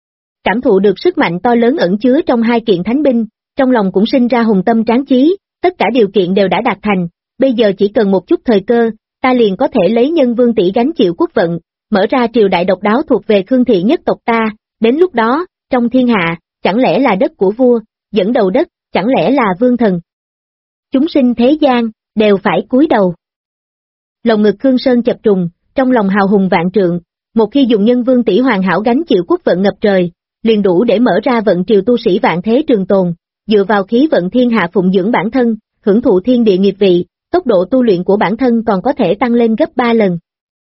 Cảm thụ được sức mạnh to lớn ẩn chứa trong hai kiện thánh binh, trong lòng cũng sinh ra hùng tâm tráng chí, tất cả điều kiện đều đã đạt thành, bây giờ chỉ cần một chút thời cơ, ta liền có thể lấy Nhân Vương tỷ gánh chịu quốc vận, mở ra triều đại độc đáo thuộc về Khương thị nhất tộc ta, đến lúc đó, trong thiên hạ, chẳng lẽ là đất của vua, dẫn đầu đất, chẳng lẽ là vương thần. Chúng sinh thế gian, đều phải cúi đầu. Lồng ngực Khương Sơn chập trùng, trong lòng hào hùng vạn trượng, một khi dùng Nhân Vương tỷ hoàn hảo gánh chịu quốc vận ngập trời, liền đủ để mở ra vận triều tu sĩ vạn thế trường tồn, dựa vào khí vận thiên hạ phụng dưỡng bản thân, hưởng thụ thiên địa nghiệp vị, tốc độ tu luyện của bản thân còn có thể tăng lên gấp 3 lần.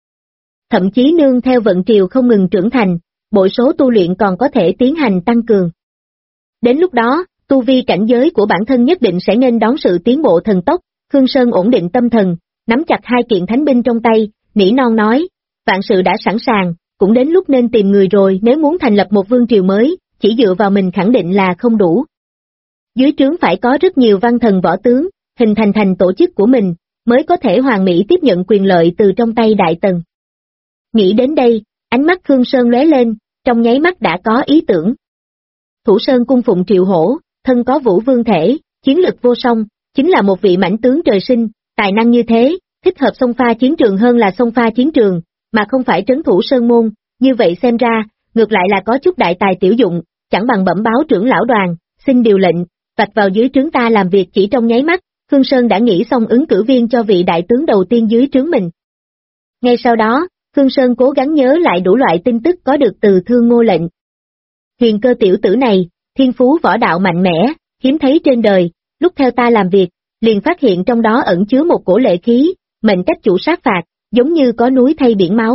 Thậm chí nương theo vận triều không ngừng trưởng thành, bội số tu luyện còn có thể tiến hành tăng cường. Đến lúc đó, tu vi cảnh giới của bản thân nhất định sẽ nghênh đón sự tiến bộ thần tốc. Khương Sơn ổn định tâm thần, nắm chặt hai kiện thánh binh trong tay, nỉ non nói, vạn sự đã sẵn sàng, cũng đến lúc nên tìm người rồi, nếu muốn thành lập một vương triều mới, chỉ dựa vào mình khẳng định là không đủ. Dưới trướng phải có rất nhiều văn thần võ tướng, hình thành tổ chức của mình, mới có thể hoàn mỹ tiếp nhận quyền lợi từ trong tay Đại Tần. Nghĩ đến đây, ánh mắt Khương Sơn lóe lên, trong nháy mắt đã có ý tưởng. Thủ Sơn cung phụng Triệu Hổ, thân có vũ vương thể, chiến lực vô song, chính là một vị mãnh tướng trời sinh, tài năng như thế, thích hợp xông pha chiến trường hơn là xông pha chiến trường, mà không phải trấn thủ sơn môn, như vậy xem ra, ngược lại là có chút đại tài tiểu dụng, chẳng bằng bẩm báo trưởng lão đoàn, xin điều lệnh, vạch vào dưới trướng ta làm việc. Chỉ trong nháy mắt, Khương Sơn đã nghĩ xong ứng cử viên cho vị đại tướng đầu tiên dưới trướng mình. Ngay sau đó, Khương Sơn cố gắng nhớ lại đủ loại tin tức có được từ Thương Ngô lệnh. Huyền Cơ tiểu tử này, thiên phú võ đạo mạnh mẽ, hiếm thấy trên đời, lúc theo ta làm việc, liền phát hiện trong đó ẩn chứa một cổ lệ khí, mệnh cách chủ sát phạt, giống như có núi thay biển máu.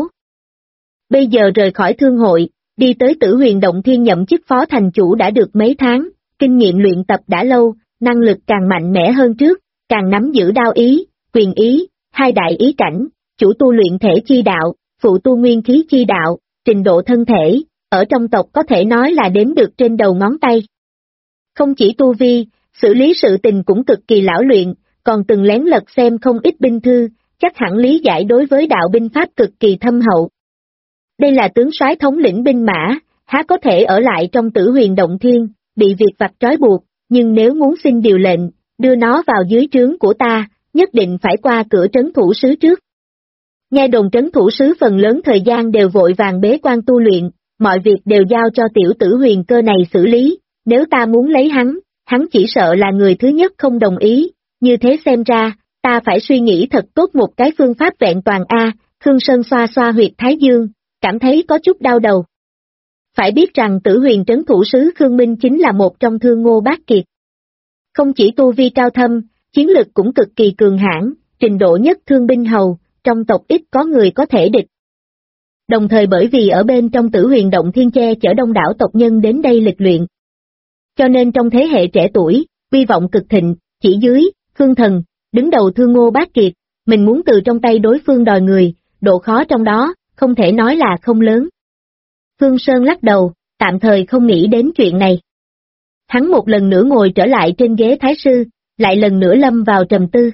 Bây giờ rời khỏi thương hội, đi tới Tử Huyền Động Thiên nhậm chức phó thành chủ đã được mấy tháng, kinh nghiệm luyện tập đã lâu, năng lực càng mạnh mẽ hơn trước, càng nắm giữ đao ý, quyền ý, hai đại ý cảnh, chủ tu luyện thể chi đạo, phụ tu nguyên khí chi đạo, trình độ thân thể, ở trong tộc có thể nói là đếm được trên đầu ngón tay. Không chỉ tu vi, xử lý sự tình cũng cực kỳ lão luyện, còn từng lén lật xem không ít binh thư, chắc hẳn lý giải đối với đạo binh pháp cực kỳ thâm hậu. Đây là tướng soái thống lĩnh binh mã, há có thể ở lại trong Tử Huyền Động Thiên, bị việc vặt trói buộc, nhưng nếu muốn xin điều lệnh, đưa nó vào dưới trướng của ta, nhất định phải qua cửa trấn thủ sứ trước. Nghe đồn trấn thủ sứ phần lớn thời gian đều vội vàng bế quan tu luyện, mọi việc đều giao cho tiểu tử Huyền Cơ này xử lý, nếu ta muốn lấy hắn chỉ sợ là người thứ nhất không đồng ý, như thế xem ra, ta phải suy nghĩ thật tốt một cái phương pháp vẹn toàn a. Khương Sơn xoa xoa huyệt Thái Dương, cảm thấy có chút đau đầu. Phải biết rằng Tử Huyền trấn thủ sứ Khương Minh chính là một trong Thương Ngô Bát Kiệt. Không chỉ tu vi cao thâm, chiến lực cũng cực kỳ cường hãn, trình độ nhất thương binh hầu, trong tộc ít có người có thể địch. Đồng thời bởi vì ở bên trong Tử Huyền Động Thiên che chở đông đảo tộc nhân đến đây lịch luyện. Cho nên trong thế hệ trẻ tuổi, uy vọng cực thịnh, chỉ dưới, Khương Thần, đứng đầu Thương Ngô Bát Kiệt, mình muốn từ trong tay đối phương đòi người, độ khó trong đó, không thể nói là không lớn. Phương Sơn lắc đầu, tạm thời không nghĩ đến chuyện này. Hắn một lần nữa ngồi trở lại trên ghế thái sư, lại lần nữa lâm vào trầm tư.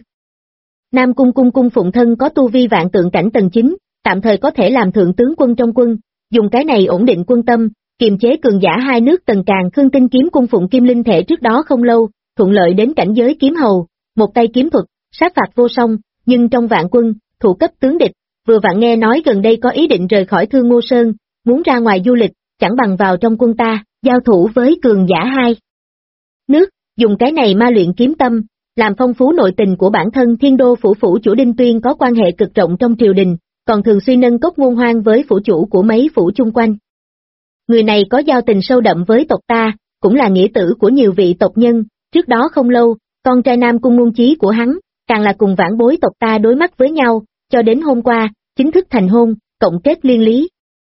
Nam cung phụng thân có tu vi vạn tượng cảnh tầng 9, tạm thời có thể làm thượng tướng quân trong quân, dùng cái này ổn định quân tâm, kiềm chế cường giả hai nước tần càng. Khương Tinh kiếm cung phụng kim linh thể trước đó không lâu, thuận lợi đến cảnh giới kiếm hầu, một tay kiếm thuật, sát phạt vô song, nhưng trong vạn quân, thủ cấp tướng địch, vừa vặn nghe nói gần đây có ý định rời khỏi Thương Ngô Sơn, muốn ra ngoài du lịch, chẳng bằng vào trong quân ta, giao thủ với cường giả hai nước, dùng cái này ma luyện kiếm tâm, làm phong phú nội tình của bản thân. Thiên Đô phủ chủ Đinh Tuyên có quan hệ cực rộng trong triều đình, còn thường xuyên nâng cốc ngôn hoang với phủ chủ của mấy phủ chung quanh. Người này có giao tình sâu đậm với tộc ta, cũng là nghĩa tử của nhiều vị tộc nhân, trước đó không lâu, con trai Nam Cung Ngôn Chí của hắn, càng là cùng vãn bối tộc ta đối mắt với nhau, cho đến hôm qua, chính thức thành hôn, cộng kết liên lý.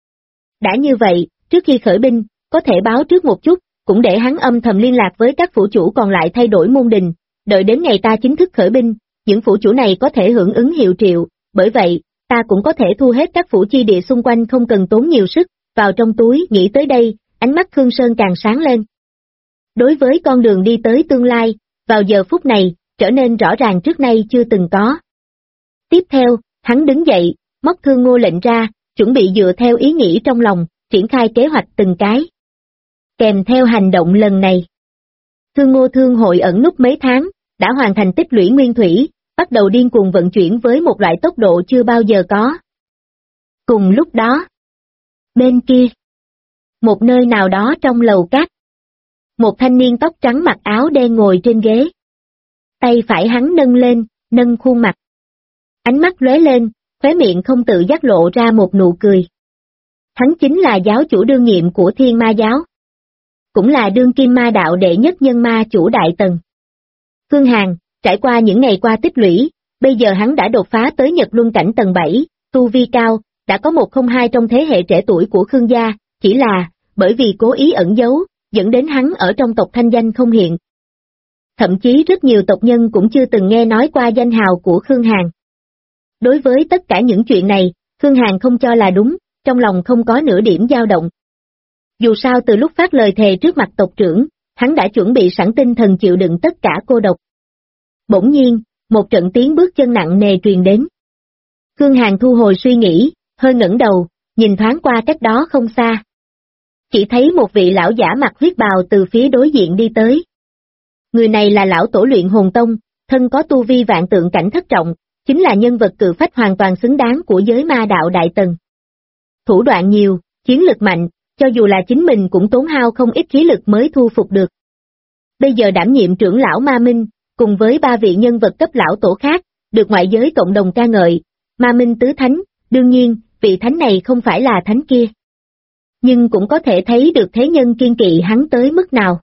Đã như vậy, trước khi khởi binh, có thể báo trước một chút, cũng để hắn âm thầm liên lạc với các phủ chủ còn lại thay đổi môn đình, đợi đến ngày ta chính thức khởi binh, những phủ chủ này có thể hưởng ứng hiệu triệu, bởi vậy, ta cũng có thể thu hết các phủ chi địa xung quanh không cần tốn nhiều sức, vào trong túi. Nghĩ tới đây, ánh mắt Khương Sơn càng sáng lên. Đối với con đường đi tới tương lai, vào giờ phút này, trở nên rõ ràng trước nay chưa từng có. Tiếp theo, hắn đứng dậy, móc Thương Ngô lệnh ra, chuẩn bị dựa theo ý nghĩ trong lòng, triển khai kế hoạch từng cái. Kèm theo hành động lần này, Thương Ngô Thương hội ẩn núp mấy tháng, đã hoàn thành tích lũy nguyên thủy, bắt đầu điên cuồng vận chuyển với một loại tốc độ chưa bao giờ có. Cùng lúc đó, bên kia, một nơi nào đó trong lầu cát, một thanh niên tóc trắng mặc áo đen ngồi trên ghế. Tay phải hắn nâng lên, nâng khuôn mặt. Ánh mắt lóe lên, khóe miệng không tự giác lộ ra một nụ cười. Hắn chính là giáo chủ đương nhiệm của Thiên Ma giáo. Cũng là đương kim ma đạo đệ nhất nhân ma chủ Đại Tần. Khương Hàn, trải qua những ngày qua tích lũy, bây giờ hắn đã đột phá tới Nhật Luân cảnh tầng 7, tu vi cao, đã có 102 trong thế hệ trẻ tuổi của Khương gia, chỉ là, bởi vì cố ý ẩn giấu, dẫn đến hắn ở trong tộc thanh danh không hiện. Thậm chí rất nhiều tộc nhân cũng chưa từng nghe nói qua danh hào của Khương Hàn. Đối với tất cả những chuyện này, Khương Hàn không cho là đúng, trong lòng không có nửa điểm dao động. Dù sao từ lúc phát lời thề trước mặt tộc trưởng, hắn đã chuẩn bị sẵn tinh thần chịu đựng tất cả cô độc. Bỗng nhiên, một trận tiếng bước chân nặng nề truyền đến. Khương Hàn thu hồi suy nghĩ, hơi ngẩng đầu, nhìn thoáng qua cách đó không xa. Chỉ thấy một vị lão giả mặc huyết bào từ phía đối diện đi tới. Người này là lão tổ Luyện Hồn Tông, thân có tu vi vạn tượng cảnh thất trọng, chính là nhân vật cự phách hoàn toàn xứng đáng của giới ma đạo Đại Tần. Thủ đoạn nhiều, chiến lực mạnh, cho dù là chính mình cũng tốn hao không ít khí lực mới thu phục được. Bây giờ đảm nhiệm trưởng lão Ma Minh, cùng với 3 vị nhân vật cấp lão tổ khác, được ngoại giới cộng đồng ca ngợi, Ma Minh tứ thánh, đương nhiên, vị thánh này không phải là thánh kia. Nhưng cũng có thể thấy được thế nhân kiên kỵ hắn tới mức nào.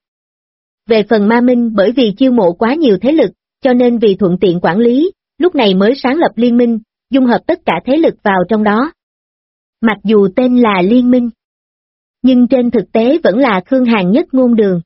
Về phần Ma Minh bởi vì chiêu mộ quá nhiều thế lực, cho nên vì thuận tiện quản lý, lúc này mới sáng lập liên minh, dung hợp tất cả thế lực vào trong đó. Mặc dù tên là liên minh, nhưng trên thực tế vẫn là Khương Hàn nhất ngôn đường.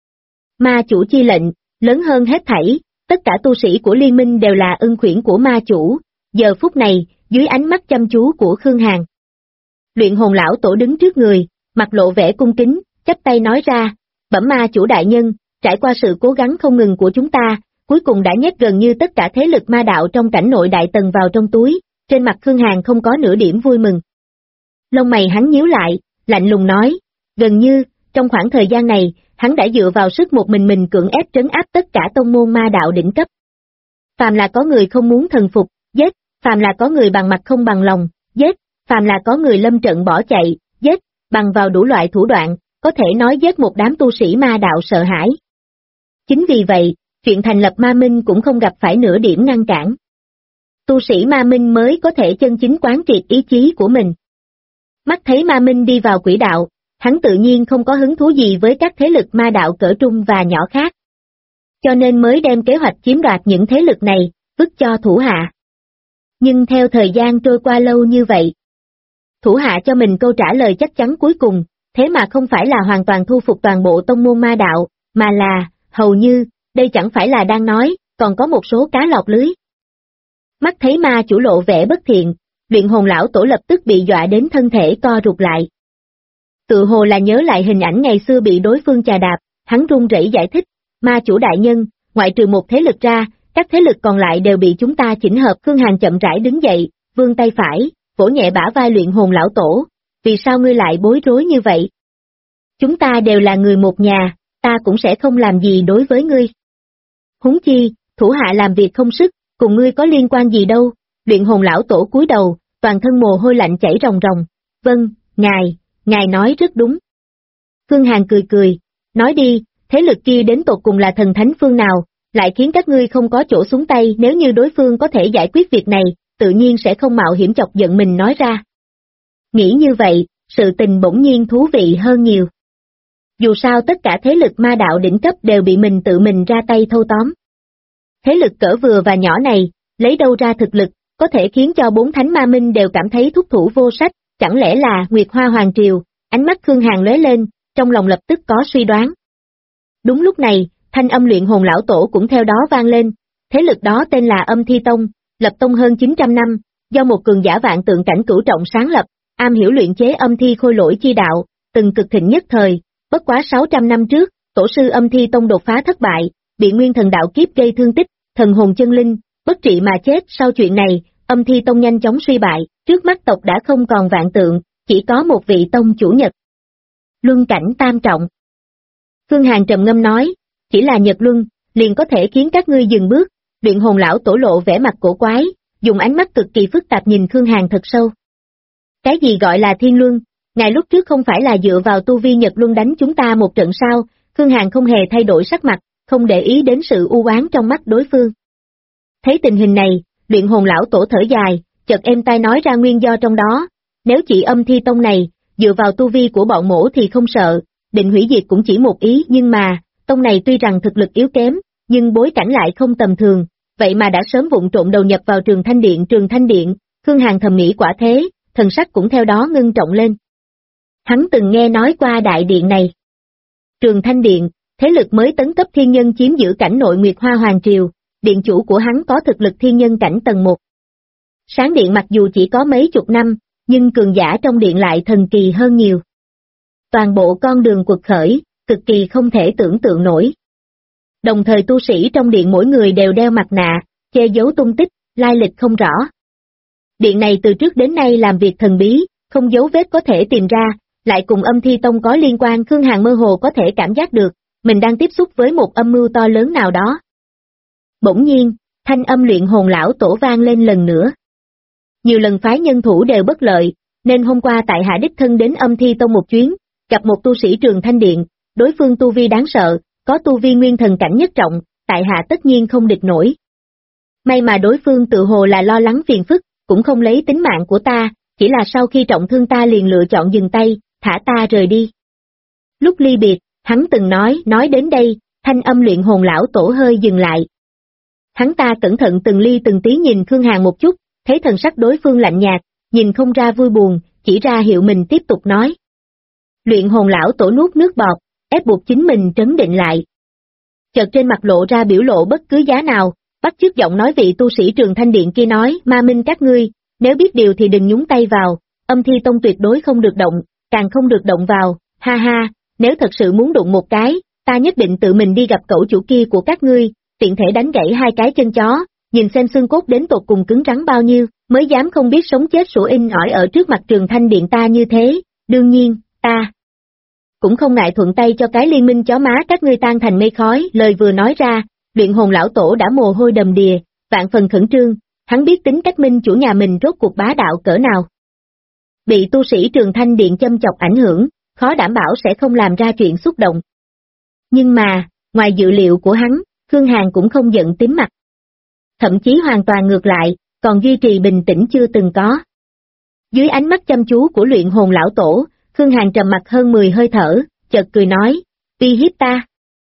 Ma chủ chi lệnh, lớn hơn hết thảy, tất cả tu sĩ của liên minh đều là ân khuyển của ma chủ, giờ phút này, dưới ánh mắt chăm chú của Khương Hàn. Luyện hồn lão tổ đứng trước người, mặt lộ vẻ cung kính, chắp tay nói ra, bẩm ma chủ đại nhân, trải qua sự cố gắng không ngừng của chúng ta, cuối cùng đã nhét gần như tất cả thế lực ma đạo trong cảnh nội Đại Tần vào trong túi, trên mặt Khương Hàn không có nửa điểm vui mừng. Lông mày hắn nhíu lại, lạnh lùng nói, gần như, trong khoảng thời gian này, hắn đã dựa vào sức một mình cưỡng ép trấn áp tất cả tông môn ma đạo đỉnh cấp. Phàm là có người không muốn thần phục, giết, phàm là có người bằng mặt không bằng lòng, giết, phàm là có người lâm trận bỏ chạy, giết, bằng vào đủ loại thủ đoạn, có thể nói giết một đám tu sĩ ma đạo sợ hãi. Chính vì vậy, chuyện thành lập ma minh cũng không gặp phải nửa điểm ngăn cản. Tu sĩ ma minh mới có thể chân chính quán triệt ý chí của mình. Mắt thấy ma minh đi vào quỹ đạo, hắn tự nhiên không có hứng thú gì với các thế lực ma đạo cỡ trung và nhỏ khác. Cho nên mới đem kế hoạch chiếm đoạt những thế lực này, vứt cho thủ hạ. Nhưng theo thời gian trôi qua lâu như vậy, thủ hạ cho mình câu trả lời chắc chắn cuối cùng, thế mà không phải là hoàn toàn thu phục toàn bộ tông môn ma đạo, mà là, hầu như, đây chẳng phải là đang nói, còn có một số cá lọt lưới. Mắt thấy ma chủ lộ vẻ bất thiện, luyện hồn lão tổ lập tức bị dọa đến thân thể co rụt lại. Tự hồ là nhớ lại hình ảnh ngày xưa bị đối phương chà đạp, hắn run rẩy giải thích, ma chủ đại nhân, ngoại trừ một thế lực ra, các thế lực còn lại đều bị chúng ta chỉnh hợp. Khương Hàn chậm rãi đứng dậy, vươn tay phải, vỗ nhẹ bả vai luyện hồn lão tổ, vì sao ngươi lại bối rối như vậy? Chúng ta đều là người một nhà, ta cũng sẽ không làm gì đối với ngươi. Huống chi, thủ hạ làm việc không sức, cùng ngươi có liên quan gì đâu, luyện hồn lão tổ cúi đầu, toàn thân mồ hôi lạnh chảy ròng ròng, vâng, ngài nói rất đúng. Khương Hàn cười cười, nói đi, thế lực kia đến tột cùng là thần thánh phương nào, lại khiến các ngươi không có chỗ xuống tay. Nếu như đối phương có thể giải quyết việc này, tự nhiên sẽ không mạo hiểm chọc giận mình nói ra. Nghĩ như vậy, sự tình bỗng nhiên thú vị hơn nhiều. Dù sao tất cả thế lực ma đạo đỉnh cấp đều bị mình tự mình ra tay thâu tóm. Thế lực cỡ vừa và nhỏ này, lấy đâu ra thực lực, có thể khiến cho 4 thánh ma minh đều cảm thấy thúc thủ vô sách, chẳng lẽ là Nguyệt Hoa Hoàng Triều? Ánh mắt Khương Hàn lóe lên, trong lòng lập tức có suy đoán. Đúng lúc này, thanh âm luyện hồn lão tổ cũng theo đó vang lên, thế lực đó tên là Âm Thi Tông, lập tông hơn 900 năm, do một cường giả vạn tượng cảnh cửu trọng sáng lập, am hiểu luyện chế âm thi khôi lỗi chi đạo, từng cực thịnh nhất thời, bất quá 600 năm trước, tổ sư Âm Thi Tông đột phá thất bại, bị nguyên thần đạo kiếp gây thương tích, thần hồn chân linh, bất trị mà chết. Sau chuyện này, Âm Thi Tông nhanh chóng suy bại, trước mắt tộc đã không còn vạn tượng, chỉ có một vị tông chủ Nhật Luân cảnh tam trọng. Khương Hàn trầm ngâm nói, chỉ là Nhật Luân, liền có thể khiến các ngươi dừng bước. Luyện hồn lão tổ lộ vẻ mặt cổ quái, dùng ánh mắt cực kỳ phức tạp nhìn Khương Hàn thật sâu. Cái gì gọi là Thiên Luân, ngài lúc trước không phải là dựa vào tu vi Nhật Luân đánh chúng ta một trận sao? Khương Hàn không hề thay đổi sắc mặt, không để ý đến sự u oán trong mắt đối phương. Thấy tình hình này, luyện hồn lão tổ thở dài, chợt êm tai nói ra nguyên do trong đó. Nếu chỉ Âm Thi Tông này, dựa vào tu vi của bọn mổ thì không sợ, định hủy diệt cũng chỉ một ý, nhưng mà, tông này tuy rằng thực lực yếu kém, nhưng bối cảnh lại không tầm thường, vậy mà đã sớm vụng trộn đầu nhập vào Trường Thanh Điện. Trường Thanh Điện, Khương Hàn thầm nghĩ quả thế, thần sắc cũng theo đó ngưng trọng lên. Hắn từng nghe nói qua đại điện này. Trường Thanh Điện, thế lực mới tấn cấp thiên nhân chiếm giữ cảnh nội Nguyệt Hoa Hoàng Triều, điện chủ của hắn có thực lực thiên nhân cảnh tầng 1. Sáng điện mặc dù chỉ có mấy chục năm, nhưng cường giả trong điện lại thần kỳ hơn nhiều. Toàn bộ con đường quật khởi, cực kỳ không thể tưởng tượng nổi. Đồng thời tu sĩ trong điện mỗi người đều đeo mặt nạ, che giấu tung tích, lai lịch không rõ. Điện này từ trước đến nay làm việc thần bí, không dấu vết có thể tìm ra, lại cùng Âm Thi Tông có liên quan. Khương Hàn mơ hồ có thể cảm giác được, mình đang tiếp xúc với một âm mưu to lớn nào đó. Bỗng nhiên, thanh âm luyện hồn lão tổ vang lên lần nữa. Nhiều lần phái nhân thủ đều bất lợi, nên hôm qua tại hạ đích thân đến Âm Thi Tông một chuyến, gặp một tu sĩ Trường Thanh Điện, đối phương tu vi đáng sợ, có tu vi nguyên thần cảnh nhất trọng, tại hạ tất nhiên không địch nổi. May mà đối phương tự hồ là lo lắng phiền phức, cũng không lấy tính mạng của ta, chỉ là sau khi trọng thương ta liền lựa chọn dừng tay, thả ta rời đi. Lúc ly biệt, hắn từng nói đến đây, thanh âm luyện hồn lão tổ hơi dừng lại. Hắn ta cẩn thận từng ly từng tí nhìn Khương Hàn một chút, thấy thần sắc đối phương lạnh nhạt, nhìn không ra vui buồn, chỉ ra hiệu mình tiếp tục nói. Luyện hồn lão tổ nuốt nước bọt, ép buộc chính mình trấn định lại. Chợt trên mặt lộ ra biểu lộ bất cứ giá nào, bắt chước giọng nói vị tu sĩ Trường Thanh Điện kia nói, ma minh các ngươi, nếu biết điều thì đừng nhúng tay vào, Âm Thi Tông tuyệt đối không được động, càng không được động vào, ha ha, nếu thật sự muốn đụng một cái, ta nhất định tự mình đi gặp cẩu chủ kia của các ngươi, tiện thể đánh gãy hai cái chân chó, nhìn xem xương cốt đến tột cùng cứng rắn bao nhiêu, mới dám không biết sống chết sủa in ỏi ở trước mặt Trường Thanh Điện ta như thế, đương nhiên, ta cũng không ngại thuận tay cho cái liên minh chó má các ngươi tan thành mây khói. Lời vừa nói ra, Luyện Hồn lão tổ đã mồ hôi đầm đìa, vạn phần khẩn trương, hắn biết tính cách minh chủ nhà mình rốt cuộc bá đạo cỡ nào. Bị tu sĩ Trường Thanh Điện châm chọc ảnh hưởng, khó đảm bảo sẽ không làm ra chuyện xúc động. Nhưng mà, ngoài dự liệu của hắn, Khương Hàn cũng không giận tím mặt. Thậm chí hoàn toàn ngược lại, còn duy trì bình tĩnh chưa từng có. Dưới ánh mắt chăm chú của Luyện Hồn lão tổ, Khương Hàn trầm mặt hơn 10 hơi thở, chợt cười nói, uy hiếp ta.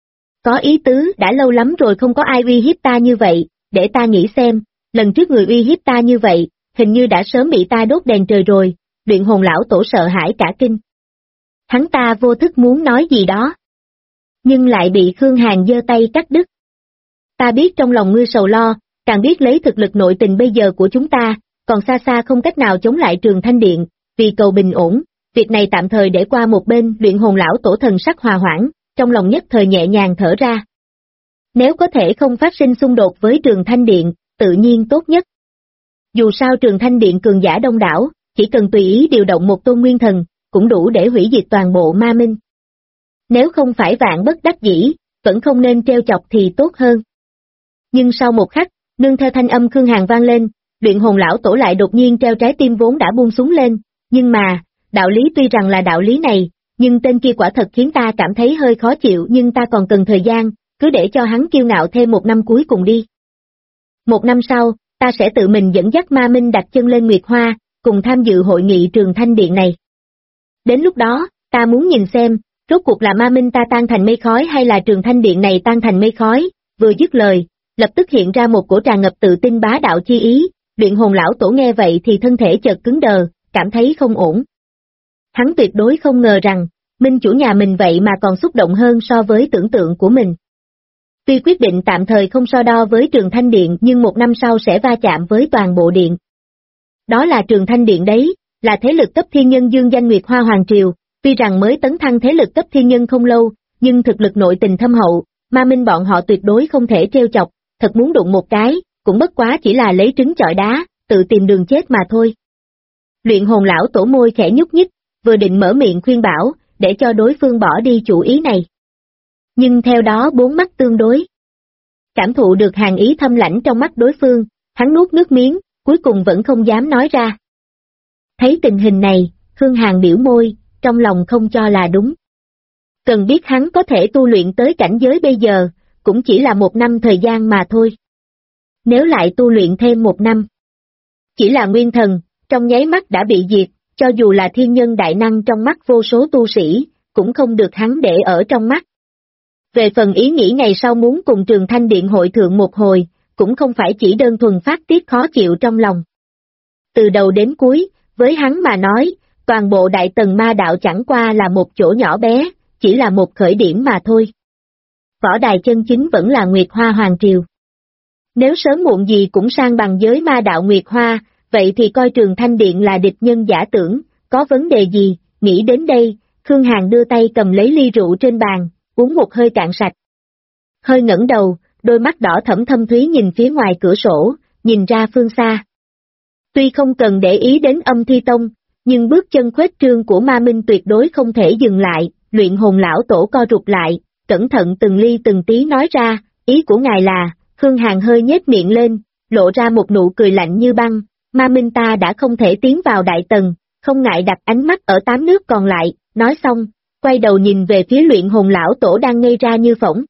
Có ý tứ, đã lâu lắm rồi không có ai uy hiếp ta như vậy, để ta nghĩ xem, lần trước người uy hiếp ta như vậy, hình như đã sớm bị ta đốt đèn trời rồi. Luyện Hồn lão tổ sợ hãi cả kinh. Hắn ta vô thức muốn nói gì đó, nhưng lại bị Khương Hàn giơ tay cắt đứt. Ta biết trong lòng ngươi sầu lo, càng biết lấy thực lực nội tình bây giờ của chúng ta, còn xa xa không cách nào chống lại Trường Thanh Điện, vì cầu bình ổn, việc này tạm thời để qua một bên. Luyện Hồn lão tổ thần sắc hòa hoãn, trong lòng nhất thời nhẹ nhàng thở ra. Nếu có thể không phát sinh xung đột với Trường Thanh Điện, tự nhiên tốt nhất. Dù sao Trường Thanh Điện cường giả đông đảo, chỉ cần tùy ý điều động một tôn nguyên thần, cũng đủ để hủy diệt toàn bộ ma minh. Nếu không phải vạn bất đắc dĩ, vẫn không nên treo chọc thì tốt hơn. Nhưng sau một khắc, nương theo thanh âm Khương Hàn vang lên, Luyện Hồn lão tổ lại đột nhiên treo trái tim vốn đã buông xuống lên, nhưng mà, đạo lý tuy rằng là đạo lý này, nhưng tên kia quả thật khiến ta cảm thấy hơi khó chịu, nhưng ta còn cần thời gian, cứ để cho hắn kiêu ngạo thêm một năm cuối cùng đi. Một năm sau, ta sẽ tự mình dẫn dắt ma minh đặt chân lên Nguyệt Hoa, cùng tham dự hội nghị Trường Thanh Điện này. Đến lúc đó, ta muốn nhìn xem, rốt cuộc là ma minh ta tan thành mây khói hay là Trường Thanh Điện này tan thành mây khói. Vừa dứt lời, lập tức hiện ra một cổ tràn ngập tự tin bá đạo chi ý. Luyện Hồn lão tổ nghe vậy thì thân thể chợt cứng đờ, cảm thấy không ổn. Hắn tuyệt đối không ngờ rằng, minh chủ nhà mình vậy mà còn xúc động hơn so với tưởng tượng của mình. Tuy quyết định tạm thời không so đo với Trường Thanh Điện, nhưng một năm sau sẽ va chạm với toàn bộ điện. Đó là Trường Thanh Điện đấy, là thế lực cấp thiên nhân dương danh Nguyệt Hoa Hoàng Triều, tuy rằng mới tấn thăng thế lực cấp thiên nhân không lâu, nhưng thực lực nội tình thâm hậu, ma minh bọn họ tuyệt đối không thể trêu chọc, thật muốn đụng một cái, cũng bất quá chỉ là lấy trứng chọi đá, tự tìm đường chết mà thôi. Luyện Hồn lão tổ môi khẽ nhúc nhích, vừa định mở miệng khuyên bảo, để cho đối phương bỏ đi chủ ý này. Nhưng theo đó bốn mắt tương đối. Cảm thụ được hàn ý thâm lãnh trong mắt đối phương, hắn nuốt nước miếng, cuối cùng vẫn không dám nói ra. Thấy tình hình này, Khương Hàn biểu môi, trong lòng không cho là đúng. Cần biết hắn có thể tu luyện tới cảnh giới bây giờ, cũng chỉ là một năm thời gian mà thôi. Nếu lại tu luyện thêm một năm, chỉ là nguyên thần, trong nháy mắt đã bị diệt, cho dù là thiên nhân đại năng trong mắt vô số tu sĩ, cũng không được hắn để ở trong mắt. Về phần ý nghĩ ngày sau muốn cùng Trường Thanh Điện hội thượng một hồi, cũng không phải chỉ đơn thuần phát tiết khó chịu trong lòng. Từ đầu đến cuối, với hắn mà nói, toàn bộ đại tầng ma đạo chẳng qua là một chỗ nhỏ bé, chỉ là một khởi điểm mà thôi. Võ đài chân chính vẫn là Nguyệt Hoa Hoàng Triều. Nếu sớm muộn gì cũng sang bằng giới ma đạo Nguyệt Hoa, vậy thì coi Trường Thanh Điện là địch nhân giả tưởng, có vấn đề gì? Nghĩ đến đây, Khương Hàn đưa tay cầm lấy ly rượu trên bàn, uống một hơi cạn sạch. Hơi ngẩng đầu, đôi mắt đỏ thẫm thâm thúy nhìn phía ngoài cửa sổ, nhìn ra phương xa. Tuy không cần để ý đến Âm Thi Tông, nhưng bước chân khuếch trương của ma minh tuyệt đối không thể dừng lại. Luyện Hồn lão tổ co rụt lại, cẩn thận từng ly từng tí nói ra, ý của ngài là. Khương Hàn hơi nhếch miệng lên, lộ ra một nụ cười lạnh như băng, ma minh ta đã không thể tiến vào đại tầng, không ngại đặt ánh mắt ở 8 nước còn lại, nói xong, quay đầu nhìn về phía Luyện Hồn lão tổ đang ngây ra như phỗng.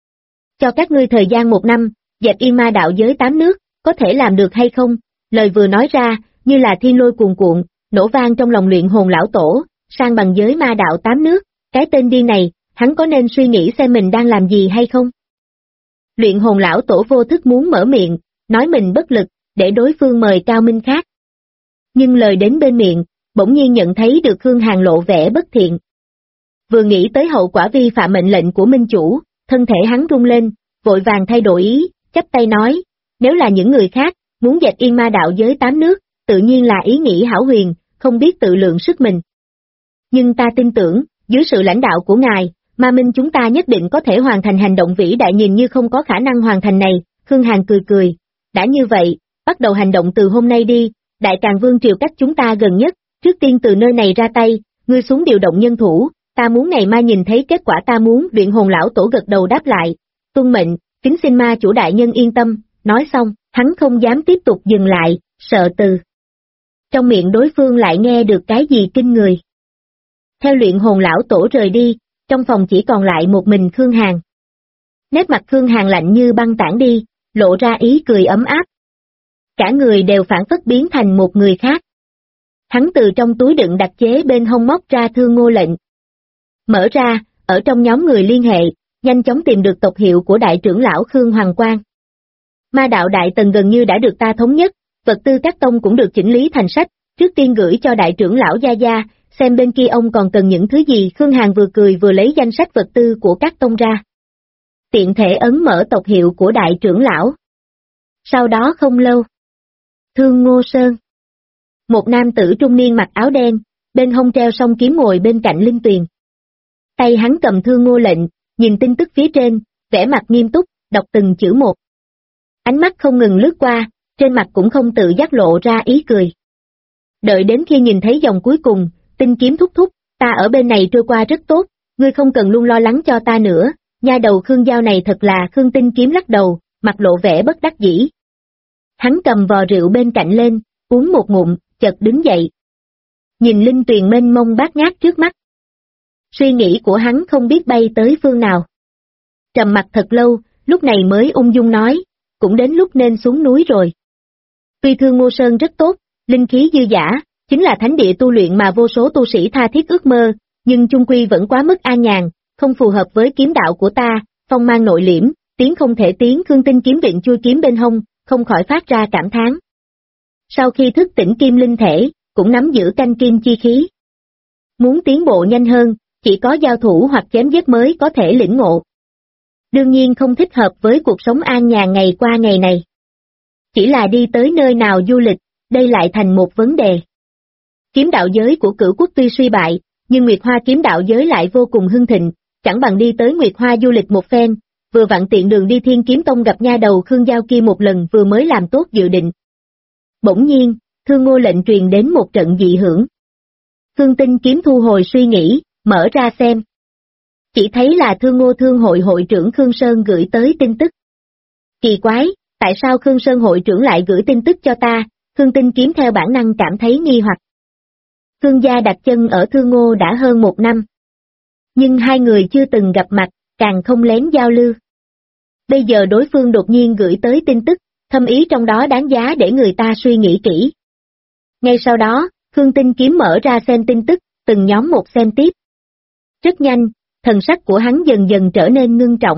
Cho các ngươi thời gian 1 năm, dẹp yên ma đạo giới 8 nước, có thể làm được hay không? Lời vừa nói ra, như là thiên lôi cuồn cuộn, nổ vang trong lòng Luyện Hồn lão tổ, sang bằng giới ma đạo 8 nước, cái tên điên này, hắn có nên suy nghĩ xem mình đang làm gì hay không? Luyện Hồn lão tổ vô thức muốn mở miệng, nói mình bất lực, để đối phương mời cao minh khác. Nhưng lời đến bên miệng, bỗng nhiên nhận thấy được Khương Hàn lộ vẻ bất thiện. Vừa nghĩ tới hậu quả vi phạm mệnh lệnh của minh chủ, thân thể hắn rung lên, vội vàng thay đổi ý, chắp tay nói, nếu là những người khác, muốn dẹp yên ma đạo giới 8 nước, tự nhiên là ý nghĩ hão huyền, không biết tự lượng sức mình. Nhưng ta tin tưởng, dưới sự lãnh đạo của ngài, Ma Minh chúng ta nhất định có thể hoàn thành hành động vĩ đại nhìn như không có khả năng hoàn thành này, Khương Hàn cười cười, đã như vậy, bắt đầu hành động từ hôm nay đi, Đại Tràng Vương triều cách chúng ta gần nhất, trước tiên từ nơi này ra tay, ngươi xuống điều động nhân thủ, ta muốn ngày mai nhìn thấy kết quả ta muốn. Luyện Hồn lão tổ gật đầu đáp lại, tuân mệnh, kính xin ma chủ đại nhân yên tâm, nói xong, hắn không dám tiếp tục dừng lại, sợ từ trong miệng đối phương lại nghe được cái gì kinh người. Theo Luyện Hồn lão tổ rời đi, trong phòng chỉ còn lại một mình Khương Hàn. Nét mặt Khương Hàn lạnh như băng tản đi, lộ ra ý cười ấm áp. Cả người đều phản phất biến thành một người khác. Hắn từ trong túi đựng đặc chế bên hông móc ra Thương Ngô lệnh. Mở ra, ở trong nhóm người liên hệ, nhanh chóng tìm được tộc hiệu của đại trưởng lão Khương Hoàng Quang. Ma đạo đại tần gần như đã được ta thống nhất, vật tư các tông cũng được chỉnh lý thành sách, trước tiên gửi cho đại trưởng lão Gia Gia, xem bên kia ông còn cần những thứ gì. Khương Hàn vừa cười vừa lấy danh sách vật tư của các tông ra. Tiện thể ấn mở tộc hiệu của đại trưởng lão. Sau đó không lâu, Thương Ngô Sơn. Một nam tử trung niên mặc áo đen, bên hông treo song kiếm ngồi bên cạnh linh tuyền. Tay hắn cầm Thương Ngô lệnh, nhìn tin tức phía trên, vẻ mặt nghiêm túc, đọc từng chữ một. Ánh mắt không ngừng lướt qua, trên mặt cũng không tự giác lộ ra ý cười. Đợi đến khi nhìn thấy dòng cuối cùng, Tinh Kiếm thúc thúc, ta ở bên này trôi qua rất tốt, ngươi không cần luôn lo lắng cho ta nữa, nha đầu Khương Giao này thật là. Khương Tinh Kiếm lắc đầu, mặt lộ vẻ bất đắc dĩ. Hắn cầm vò rượu bên cạnh lên, uống một ngụm, chợt đứng dậy. Nhìn linh tuyền mênh mông bát ngát trước mắt. Suy nghĩ của hắn không biết bay tới phương nào. Trầm mặt thật lâu, lúc này mới ung dung nói, cũng đến lúc nên xuống núi rồi. Tuy Thương Ngô Sơn rất tốt, linh khí dư dả, chính là thánh địa tu luyện mà vô số tu sĩ tha thiết ước mơ, nhưng chung quy vẫn quá mức an nhàn, không phù hợp với kiếm đạo của ta, phong mang nội liễm, tiến không thể tiến. Khương Tinh Kiếm định chui kiếm bên hông, không khỏi phát ra cảm thán. Sau khi thức tỉnh kim linh thể, cũng nắm giữ canh kim chi khí. Muốn tiến bộ nhanh hơn, chỉ có giao thủ hoặc chém giết mới có thể lĩnh ngộ. Đương nhiên không thích hợp với cuộc sống an nhàn ngày qua ngày này. Chỉ là đi tới nơi nào du lịch, đây lại thành một vấn đề. Kiếm đạo giới của Cửu Quốc tuy suy bại, nhưng Nguyệt Hoa kiếm đạo giới lại vô cùng hưng thịnh, chẳng bằng đi tới Nguyệt Hoa du lịch một phen, vừa vặn tiện đường đi Thiên Kiếm Tông gặp nha đầu Khương Giao kia một lần, vừa mới làm tốt dự định. Bỗng nhiên, Thương Ngô lệnh truyền đến một trận dị hưởng. Khương Tinh Kiếm thu hồi suy nghĩ, mở ra xem. Chỉ thấy là Thương Ngô Thương hội hội trưởng Khương Sơn gửi tới tin tức. Kỳ quái, tại sao Khương Sơn hội trưởng lại gửi tin tức cho ta? Khương Tinh Kiếm theo bản năng cảm thấy nghi hoặc. Khương gia đặt chân ở Thương Ngô đã hơn 1 năm. Nhưng hai người chưa từng gặp mặt, càng không lén giao lưu. Bây giờ đối phương đột nhiên gửi tới tin tức, thâm ý trong đó đáng giá để người ta suy nghĩ kỹ. Ngay sau đó, Khương Tinh Kiếm mở ra xem tin tức, từng nhóm một xem tiếp. Rất nhanh, thần sắc của hắn dần dần trở nên ngưng trọng.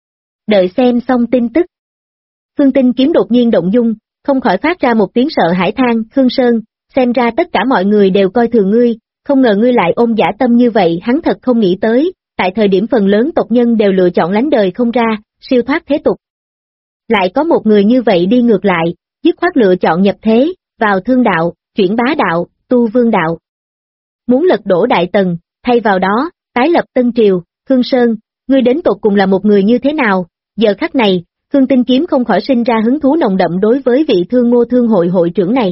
Đợi xem xong tin tức. Khương Tinh Kiếm đột nhiên động dung, không khỏi phát ra một tiếng sợ hãi than. Khương Sơn, xem ra tất cả mọi người đều coi thường ngươi, không ngờ ngươi lại ôm dã tâm như vậy. Hắn thật không nghĩ tới, tại thời điểm phần lớn tộc nhân đều lựa chọn lánh đời không ra, siêu thoát thế tục. Lại có một người như vậy đi ngược lại, dứt khoát lựa chọn nhập thế, vào thương đạo, chuyển bá đạo, tu vương đạo. Muốn lật đổ Đại Tần, thay vào đó, tái lập Tân Triều. Khương Sơn, ngươi đến tột cùng là một người như thế nào? Giờ khắc này, Khương Tinh Kiếm không khỏi sinh ra hứng thú nồng đậm đối với vị Thương Ngô Thương hội hội trưởng này.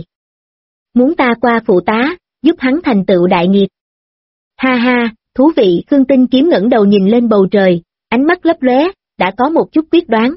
Muốn ta qua phụ tá, giúp hắn thành tựu đại nghiệp. Ha ha, thú vị. Khương Tinh Kiếm ngẩng đầu nhìn lên bầu trời, ánh mắt lấp lóe, đã có một chút quyết đoán.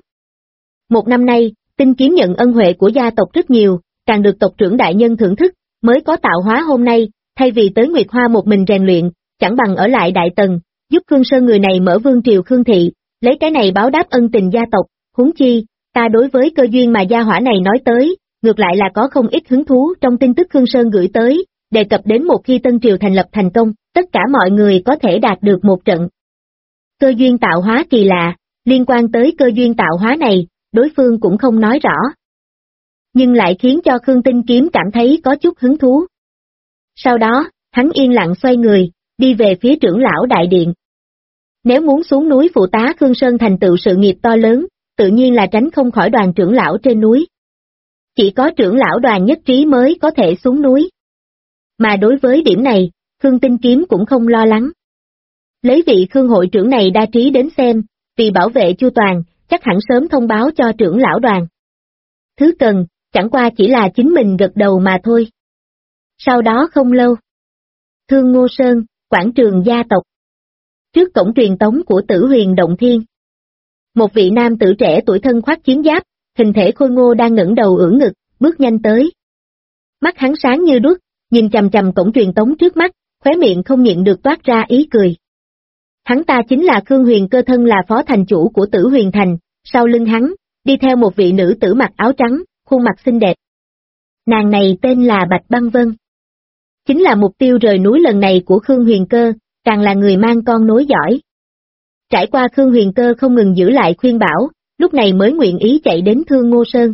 1 năm nay, Tinh Kiếm nhận ân huệ của gia tộc rất nhiều, càng được tộc trưởng đại nhân thưởng thức, mới có tạo hóa hôm nay. Thay vì tới Nguyệt Hoa một mình rèn luyện, chẳng bằng ở lại Đại Tần, giúp Khương Sơn người này mở vương triều Khương thị, lấy cái này báo đáp ân tình gia tộc. Huống chi, ta đối với cơ duyên mà gia hỏa này nói tới, ngược lại là có không ít hứng thú. Trong tin tức Khương Sơn gửi tới, đề cập đến một khi Tân Triều thành lập thành công, tất cả mọi người có thể đạt được một trận cơ duyên tạo hóa kỳ lạ. Liên quan tới cơ duyên tạo hóa này, đối phương cũng không nói rõ, nhưng lại khiến cho Khương Tinh Kiếm cảm thấy có chút hứng thú. Sau đó, hắn yên lặng xoay người, đi về phía trưởng lão đại điện. Nếu muốn xuống núi phụ tá Khương Sơn thành tựu sự nghiệp to lớn, tự nhiên là tránh không khỏi đoàn trưởng lão trên núi. Chỉ có trưởng lão đoàn nhất trí mới có thể xuống núi. Mà đối với điểm này, Khương Tinh Kiếm cũng không lo lắng. Lấy vị Khương hội trưởng này đa trí đến xem, vì bảo vệ chu toàn, chắc hẳn sớm thông báo cho trưởng lão đoàn. Thứ cần, chẳng qua chỉ là chính mình gật đầu mà thôi. Sau đó không lâu, Thương Ngô Sơn, quảng trường gia tộc. Trước cổng truyền tống của Tử Huyền Động Thiên, một vị nam tử trẻ tuổi thân khoác chiến giáp, hình thể khôi ngô đang ngẩng đầu ưỡn ngực, bước nhanh tới. Mắt hắn sáng như đuốc, nhìn chằm chằm cổng truyền tống trước mắt, khóe miệng không nhịn được toát ra ý cười. Hắn ta chính là Khương Huyền Cơ, thân là phó thành chủ của Tử Huyền Thành, sau lưng hắn, đi theo một vị nữ tử mặc áo trắng, khuôn mặt xinh đẹp. Nàng này tên là Bạch Băng Vân. Chính là mục tiêu rời núi lần này của Khương Huyền Cơ, càng là người mang con nối dõi. Trải qua Khương Huyền Cơ không ngừng giữ lại khuyên bảo, lúc này mới nguyện ý chạy đến Thương Ngô Sơn.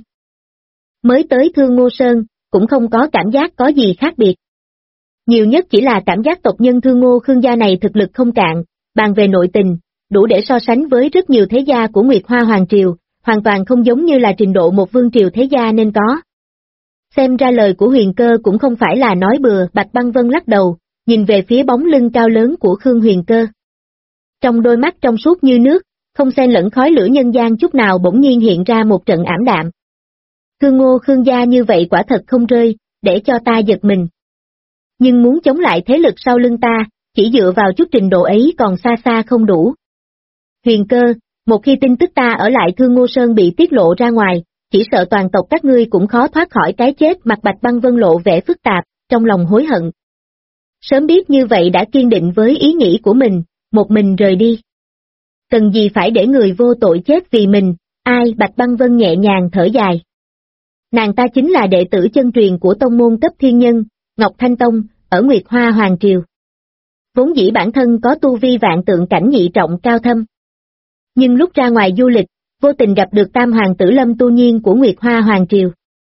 Mới tới Thương Ngô Sơn, cũng không có cảm giác có gì khác biệt. Nhiều nhất chỉ là cảm giác tộc nhân Thương Ngô Khương gia này thực lực không cạn, bàn về nội tình, đủ để so sánh với rất nhiều thế gia của Nguyệt Hoa Hoàng Triều, hoàn toàn không giống như là trình độ một vương triều thế gia nên có. Xem ra lời của Huyền Cơ cũng không phải là nói bừa. Bạch Băng Vân lắc đầu, nhìn về phía bóng lưng cao lớn của Khương Huyền Cơ. Trong đôi mắt trong suốt như nước, không xen lẫn khói lửa nhân gian chút nào, bỗng nhiên hiện ra một trận ảm đạm. Thương Ngô Khương gia như vậy quả thật không rơi, để cho ta giật mình. Nhưng muốn chống lại thế lực sau lưng ta, chỉ dựa vào chút trình độ ấy còn xa xa không đủ. Huyền Cơ, một khi tin tức ta ở lại Thương Ngô Sơn bị tiết lộ ra ngoài, chỉ sợ toàn tộc các ngươi cũng khó thoát khỏi cái chết. Mặt Bạch Băng Vân lộ vẻ phức tạp, trong lòng hối hận. Sớm biết như vậy đã kiên định với ý nghĩ của mình, một mình rời đi. Cần gì phải để người vô tội chết vì mình, ai? Bạch Băng Vân nhẹ nhàng thở dài. Nàng ta chính là đệ tử chân truyền của tông môn cấp thiên nhân, Ngọc Thanh Tông, ở Nguyệt Hoa Hoàng Triều. Vốn dĩ bản thân có tu vi vạn tượng cảnh nhị trọng cao thâm. Nhưng lúc ra ngoài du lịch, vô tình gặp được tam hoàng tử Lâm Tu Nhiên của Nguyệt Hoa Hoàng Triều.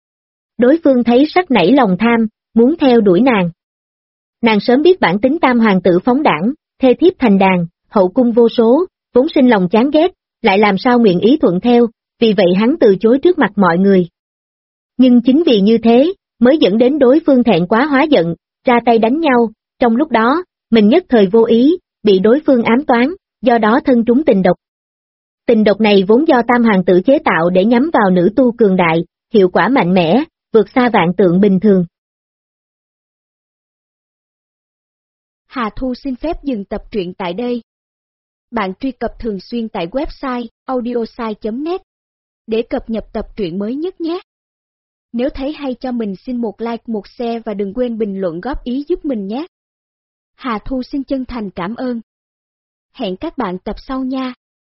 Đối phương thấy sắc nảy lòng tham, muốn theo đuổi nàng. Nàng sớm biết bản tính tam hoàng tử phóng đảng, thê thiếp thành đàn, hậu cung vô số, vốn sinh lòng chán ghét, lại làm sao nguyện ý thuận theo, vì vậy hắn từ chối trước mặt mọi người. Nhưng chính vì như thế, mới dẫn đến đối phương thẹn quá hóa giận, ra tay đánh nhau, trong lúc đó, mình nhất thời vô ý, bị đối phương ám toán, do đó thân trúng tình độc. Tình độc này vốn do tam hoàng tử chế tạo để nhắm vào nữ tu cường đại, hiệu quả mạnh mẽ, vượt xa vạn tượng bình thường. Hà Thu xin phép dừng tập truyện tại đây. Bạn truy cập thường xuyên tại website audiosai.net để cập nhật tập truyện mới nhất nhé. Nếu thấy hay cho mình xin một like, một share và đừng quên bình luận góp ý giúp mình nhé. Hà Thu xin chân thành cảm ơn. Hẹn các bạn tập sau nha.